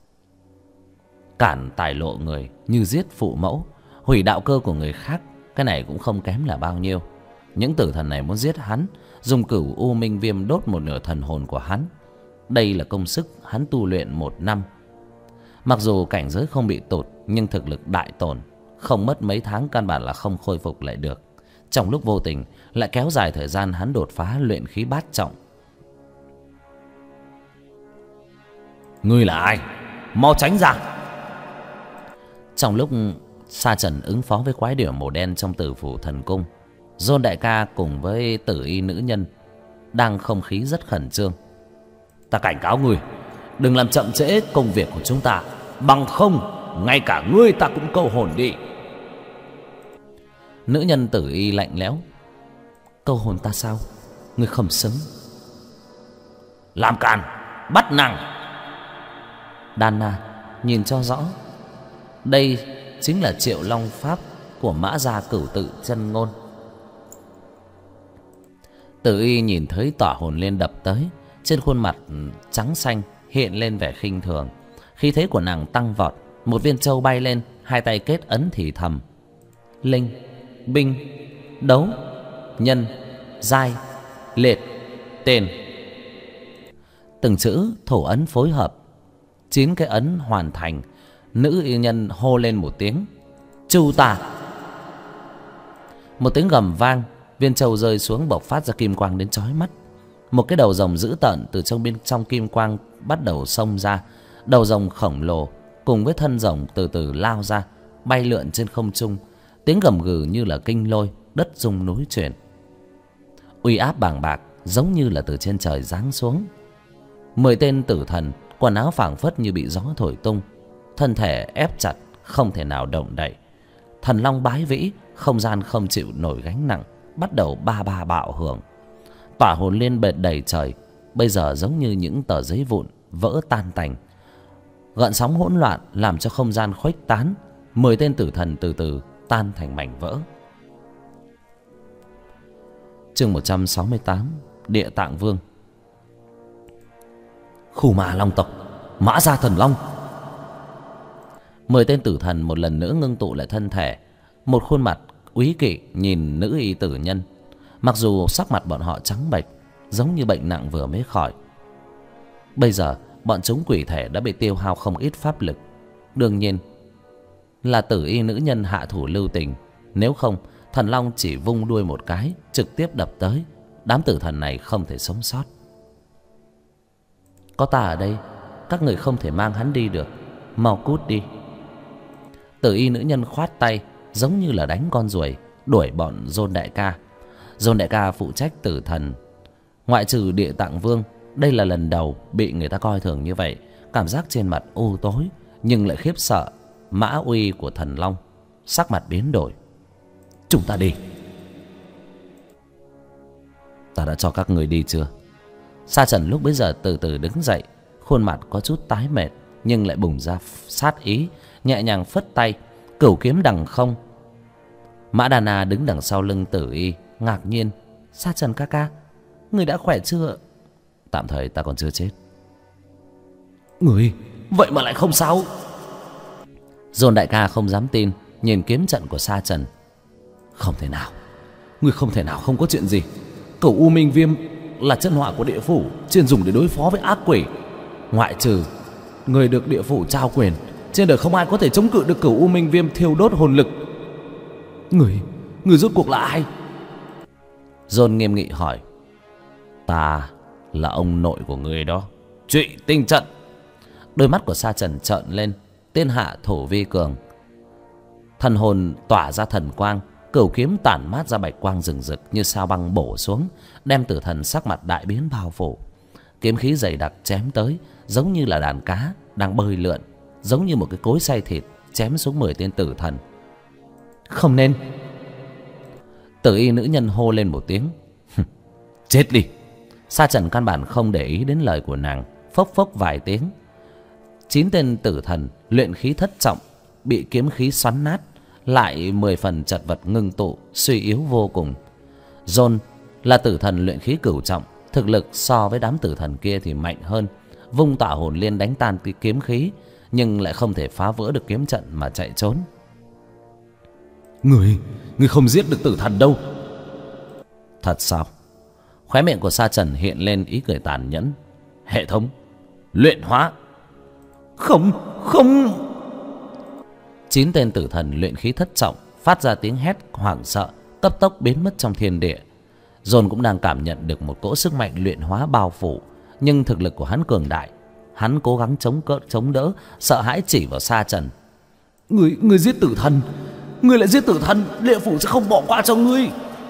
Cản tài lộ người như giết phụ mẫu, hủy đạo cơ của người khác, cái này cũng không kém là bao nhiêu. Những tử thần này muốn giết hắn, dùng Cửu U Minh Viêm đốt một nửa thần hồn của hắn. Đây là công sức hắn tu luyện 1 năm. Mặc dù cảnh giới không bị tụt, nhưng thực lực đại tổn, không mất mấy tháng căn bản là không khôi phục lại được. Trong lúc vô tình lại kéo dài thời gian hắn đột phá luyện khí bát trọng. Ngươi là ai? Mau tránh ra! Trong lúc Sa Trần ứng phó với quái điểu màu đen trong Tử Phủ Thần Cung, Dôn đại ca cùng với Tử Y nữ nhân đang không khí rất khẩn trương. Ta cảnh cáo ngươi, đừng làm chậm trễ công việc của chúng ta, bằng không ngay cả ngươi ta cũng câu hồn đi. Nữ nhân Tử Y lạnh lẽo. Câu hồn ta sao? Ngươi không xứng. Làm càn, bắt nàng. Đan Na, nhìn cho rõ, đây chính là Triệu Long pháp của Mã Gia Cửu Tự chân ngôn. Tử Y nhìn thấy tỏa hồn liên đập tới, trên khuôn mặt trắng xanh hiện lên vẻ khinh thường. Khí thế của nàng tăng vọt, một viên châu bay lên, hai tay kết ấn thì thầm: Linh, binh, đấu, nhân, giai, liệt, tên. Từng chữ thổ ấn phối hợp, 9 cái ấn hoàn thành. Nữ y nhân hô lên một tiếng: Chu ta! Một tiếng gầm vang, viên châu rơi xuống bộc phát ra kim quang đến chói mắt. Một cái đầu rồng dữ tợn từ trong kim quang bắt đầu xông ra. Đầu rồng khổng lồ cùng với thân rồng từ từ lao ra, bay lượn trên không trung. Tiếng gầm gừ như là kinh lôi, đất rung núi chuyển. Uy áp bàng bạc giống như là từ trên trời giáng xuống. 10 tên tử thần, quần áo phảng phất như bị gió thổi tung, thân thể ép chặt không thể nào động đậy. Thần long bái vĩ, không gian không chịu nổi gánh nặng, bắt đầu ba ba bạo hưởng. Tỏa hồn liên bệt đầy trời, bây giờ giống như những tờ giấy vụn vỡ tan tành. Gợn sóng hỗn loạn làm cho không gian khuếch tán. 10 tên tử thần từ từ tan thành mảnh vỡ. Chương 168. Địa Tạng Vương. Khu Ma Long tộc, Mã Gia Thần Long. 10 tên tử thần một lần nữa ngưng tụ lại thân thể. Một khuôn mặt úy kỵ nhìn nữ y tử nhân. Mặc dù sắc mặt bọn họ trắng bệch, giống như bệnh nặng vừa mới khỏi. Bây giờ bọn chúng quỷ thể đã bị tiêu hao không ít pháp lực. Đương nhiên là tử y nữ nhân hạ thủ lưu tình. Nếu không, thần long chỉ vung đuôi một cái, trực tiếp đập tới. Đám tử thần này không thể sống sót. Có ta ở đây, các người không thể mang hắn đi được. Mau cút đi. Tử y nữ nhân khoát tay, giống như là đánh con ruồi, đuổi bọn Dôn đại ca. Dôn đại ca phụ trách tử thần. Ngoại trừ Địa Tạng Vương, đây là lần đầu bị người ta coi thường như vậy. Cảm giác trên mặt u tối, nhưng lại khiếp sợ mã uy của thần long. Sắc mặt biến đổi. Chúng ta đi. Ta đã cho các người đi chưa? Sa Trần lúc bấy giờ từ từ đứng dậy, khuôn mặt có chút tái mệt, nhưng lại bùng ra sát ý, nhẹ nhàng phất tay, cửu kiếm đằng không. Mã Đà Na đứng đằng sau lưng tử y, ngạc nhiên. Sa Trần ca ca, người đã khỏe chưa? Tạm thời ta còn chưa chết. Người vậy mà lại không sao? Dồn đại ca không dám tin, nhìn kiếm trận của Sa Trần. Không thể nào, người không thể nào không có chuyện gì. Cửu U Minh Viêm là chân họa của địa phủ, chuyên dùng để đối phó với ác quỷ. Ngoại trừ người được địa phủ trao quyền, trên đời không ai có thể chống cự được Cửu U Minh Viêm thiêu đốt hồn lực. Người rốt cuộc là ai? Dồn nghiêm nghị hỏi. Ta là ông nội của người đó, Trụy Tinh Trận. Đôi mắt của Sa Trần trợn lên. Tiên hạ thổ vi cường, thần hồn tỏa ra thần quang, cửu kiếm tản mát ra bạch quang rừng rực như sao băng bổ xuống, đem tử thần sắc mặt đại biến bao phủ. Kiếm khí dày đặc chém tới, giống như là đàn cá đang bơi lượn, giống như một cái cối xay thịt chém xuống 10 tên tử thần. Không nên. Tử y nữ nhân hô lên một tiếng. Chết đi. Sa Trần căn bản không để ý đến lời của nàng, phốc phốc vài tiếng. 9 tên tử thần luyện khí thất trọng bị kiếm khí xoắn nát, lại 10 phần chật vật ngưng tụ, suy yếu vô cùng. Dôn là tử thần luyện khí cửu trọng, thực lực so với đám tử thần kia thì mạnh hơn, vung tỏa hồn liên đánh tan cái kiếm khí, nhưng lại không thể phá vỡ được kiếm trận mà chạy trốn. Người không giết được tử thần đâu. Thật sao? Khóe miệng của Sa Trần hiện lên ý cười tàn nhẫn. Hệ thống luyện hóa. Không. 9 tên tử thần luyện khí thất trọng phát ra tiếng hét hoảng sợ, cấp tốc biến mất trong thiên địa. Dồn cũng đang cảm nhận được một cỗ sức mạnh luyện hóa bao phủ, nhưng thực lực của hắn cường đại. Hắn cố gắng chống đỡ, sợ hãi chỉ vào Sa Trần. Ngươi giết tử thần, ngươi lại giết tử thần, địa phủ sẽ không bỏ qua cho ngươi.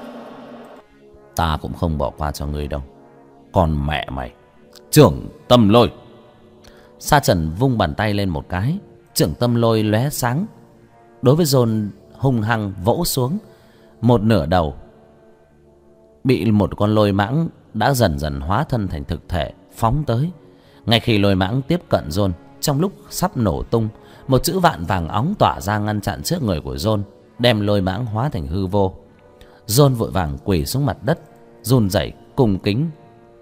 Ta cũng không bỏ qua cho ngươi đâu. Còn mẹ mày, Trưởng Tâm Lôi. Sa Trần vung bàn tay lên một cái, Trưởng Tâm Lôi lóe sáng, đối với Dồn hung hăng vỗ xuống. Một nửa đầu bị một con lôi mãng đã dần dần hóa thân thành thực thể phóng tới. Ngay khi lôi mãng tiếp cận Dồn, trong lúc sắp nổ tung, một chữ vạn vàng óng tỏa ra ngăn chặn trước người của Dồn, đem lôi mãng hóa thành hư vô. Dồn vội vàng quỳ xuống mặt đất, run rẩy cung kính.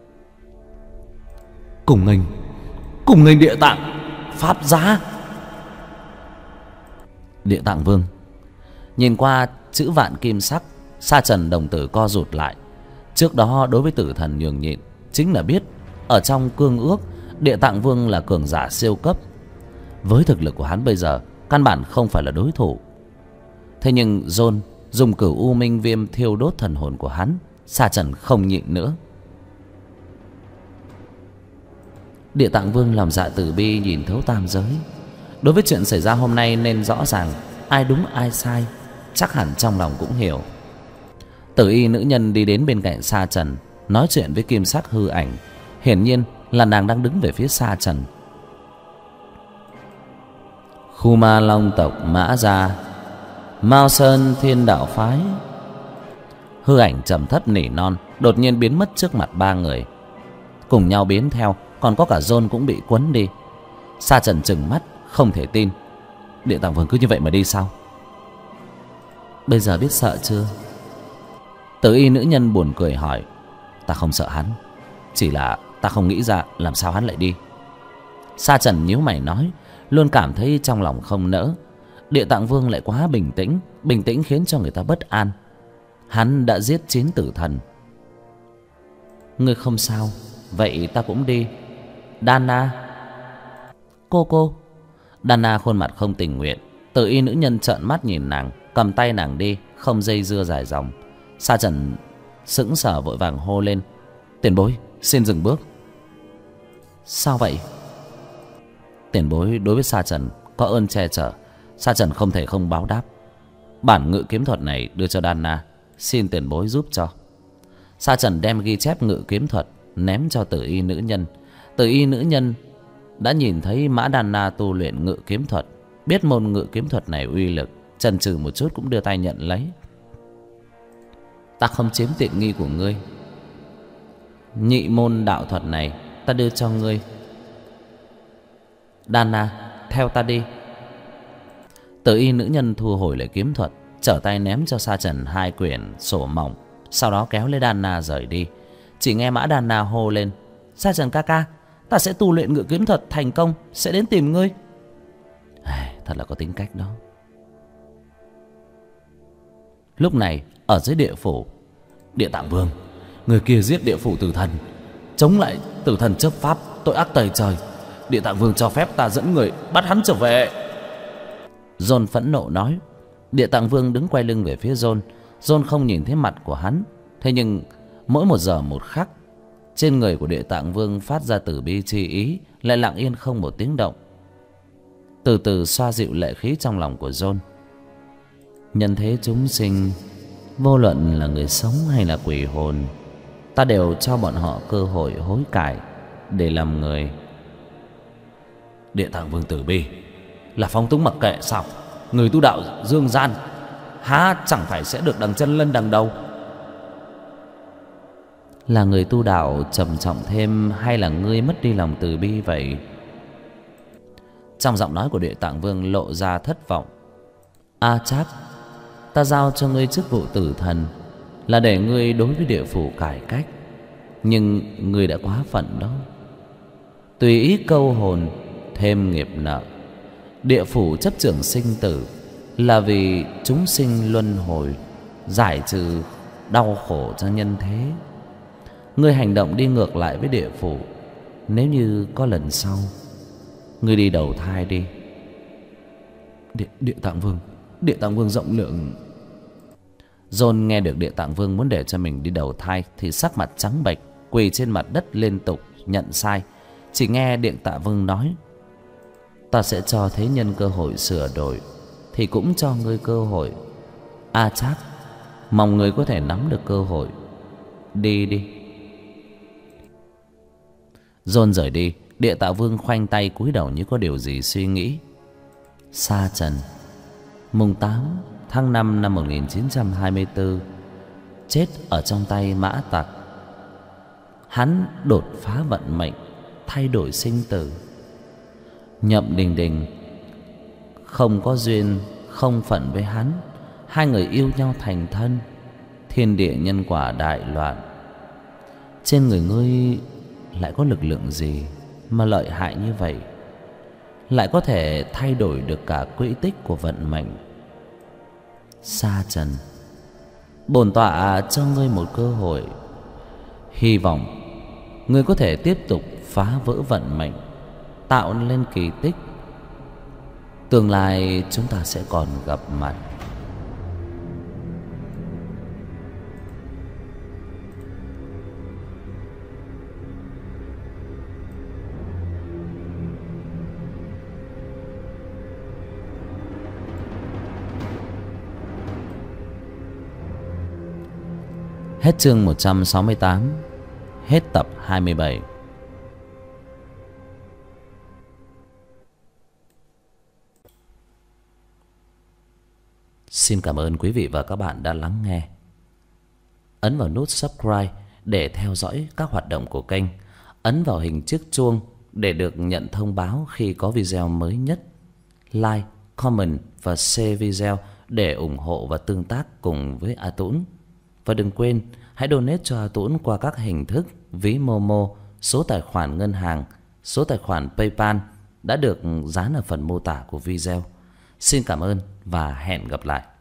Cùng nghênh Địa Tạng Pháp giá. Địa Tạng Vương. Nhìn qua chữ vạn kim sắc, Sa Trần đồng tử co rụt lại. Trước đó đối với tử thần nhường nhịn, chính là biết ở trong cương ước Địa Tạng Vương là cường giả siêu cấp. Với thực lực của hắn bây giờ, căn bản không phải là đối thủ. Thế nhưng Dôn dùng Cửu U Minh Viêm thiêu đốt thần hồn của hắn, Sa Trần không nhịn nữa. Địa Tạng Vương lòng dạ từ bi, nhìn thấu tam giới. Đối với chuyện xảy ra hôm nay nên rõ ràng ai đúng ai sai, chắc hẳn trong lòng cũng hiểu. Tử y nữ nhân đi đến bên cạnh Sa Trần, nói chuyện với kim sắc hư ảnh. Hiển nhiên là nàng đang đứng về phía Sa Trần. Khu Ma Long tộc Mã Gia, Mao Sơn Thiên Đạo Phái. Hư ảnh trầm thấp nỉ non, đột nhiên biến mất trước mặt ba người. Cùng nhau biến theo còn có cả John cũng bị quấn đi. Sa Trần trừng mắt không thể tin. Địa Tạng Vương cứ như vậy mà đi sao? Bây giờ biết sợ chưa? Tử y nữ nhân buồn cười hỏi. Ta không sợ hắn, chỉ là ta không nghĩ ra làm sao hắn lại đi. Sa Trần nhíu mày nói, luôn cảm thấy trong lòng không nỡ. Địa Tạng Vương lại quá bình tĩnh, bình tĩnh khiến cho người ta bất an. Hắn đã giết 9 tử thần. Ngươi không sao, vậy ta cũng đi. Đana. Cô. Đana khuôn mặt không tình nguyện. Tử y nữ nhân trợn mắt nhìn nàng, cầm tay nàng đi, không dây dưa dài dòng. Sa Trần sững sờ vội vàng hô lên. Tiền bối, xin dừng bước. Sao vậy? Tiền bối đối với Sa Trần có ơn che chở, Sa Trần không thể không báo đáp. Bản ngự kiếm thuật này đưa cho Đana, xin tiền bối giúp cho. Sa Trần đem ghi chép ngự kiếm thuật ném cho tử y nữ nhân. Tử y nữ nhân đã nhìn thấy Mã Đana tu luyện ngự kiếm thuật, biết môn ngự kiếm thuật này uy lực, chần chừ một chút cũng đưa tay nhận lấy. Ta không chiếm tiện nghi của ngươi. Nhị môn đạo thuật này ta đưa cho ngươi. Đana, theo ta đi. Tử y nữ nhân thu hồi lại kiếm thuật, trở tay ném cho Sa Trần 2 quyển sổ mỏng, sau đó kéo lấy Đana rời đi. Chỉ nghe Mã Đana hô lên. Sa Trần ca ca, ta sẽ tu luyện ngự kiếm thuật thành công, sẽ đến tìm ngươi. Thật là có tính cách đó. Lúc này ở dưới địa phủ, Địa Tạng Vương, người kia giết địa phủ tử thần, chống lại tử thần chấp pháp, tội ác tày trời. Địa Tạng Vương cho phép ta dẫn người bắt hắn trở về. John phẫn nộ nói. Địa Tạng Vương đứng quay lưng về phía John. John không nhìn thấy mặt của hắn, thế nhưng mỗi một giờ một khắc, trên người của Địa Tạng Vương phát ra từ bi chi ý, lại lặng yên không một tiếng động, từ từ xoa dịu lệ khí trong lòng của John. Nhân thế chúng sinh, vô luận là người sống hay là quỷ hồn, ta đều cho bọn họ cơ hội hối cải để làm người. Địa Tạng Vương tử bi là phóng túng mặc kệ sao? Người tu đạo dương gian há chẳng phải sẽ được đằng chân lên đằng đầu? Là người tu đạo trầm trọng thêm, hay là ngươi mất đi lòng từ bi vậy? Trong giọng nói của Địa Tạng Vương lộ ra thất vọng. A Chát, ta giao cho ngươi chức vụ tử thần là để ngươi đối với địa phủ cải cách, nhưng ngươi đã quá phận đó. Tùy ý câu hồn, thêm nghiệp nợ. Địa phủ chấp trưởng sinh tử là vì chúng sinh luân hồi, giải trừ đau khổ cho nhân thế. Ngươi hành động đi ngược lại với địa phủ, nếu như có lần sau, ngươi đi đầu thai đi. Địa Tạng Vương rộng lượng. John nghe được Địa Tạng Vương muốn để cho mình đi đầu thai thì sắc mặt trắng bệch, quỳ trên mặt đất liên tục nhận sai. Chỉ nghe Địa Tạng Vương nói, ta sẽ cho thế nhân cơ hội sửa đổi, thì cũng cho ngươi cơ hội. A Chát, mong ngươi có thể nắm được cơ hội. Đi đi. John rời đi. Địa Tạng Vương khoanh tay cúi đầu như có điều gì suy nghĩ. Sa Trần, mùng 8 tháng 5 năm 1924, chết ở trong tay mã tặc. Hắn đột phá vận mệnh, thay đổi sinh tử. Nhậm Đình Đình không có duyên không phận với hắn, hai người yêu nhau thành thân. Thiên địa nhân quả đại loạn. Trên người ngươi lại có lực lượng gì mà lợi hại như vậy, lại có thể thay đổi được cả quỹ tích của vận mệnh? Sa Trần, bổn tọa cho ngươi một cơ hội, hy vọng ngươi có thể tiếp tục phá vỡ vận mệnh, tạo lên kỳ tích. Tương lai chúng ta sẽ còn gặp mặt. Hết chương 168. Hết tập 27. Xin cảm ơn quý vị và các bạn đã lắng nghe. Ấn vào nút subscribe để theo dõi các hoạt động của kênh. ấn vào hình chiếc chuông để được nhận thông báo khi có video mới nhất. Like, comment và share video để ủng hộ và tương tác cùng với A Tũng. Và đừng quên hãy donate cho A Tũng qua các hình thức ví Momo, số tài khoản ngân hàng, số tài khoản PayPal đã được dán ở phần mô tả của video. Xin cảm ơn và hẹn gặp lại.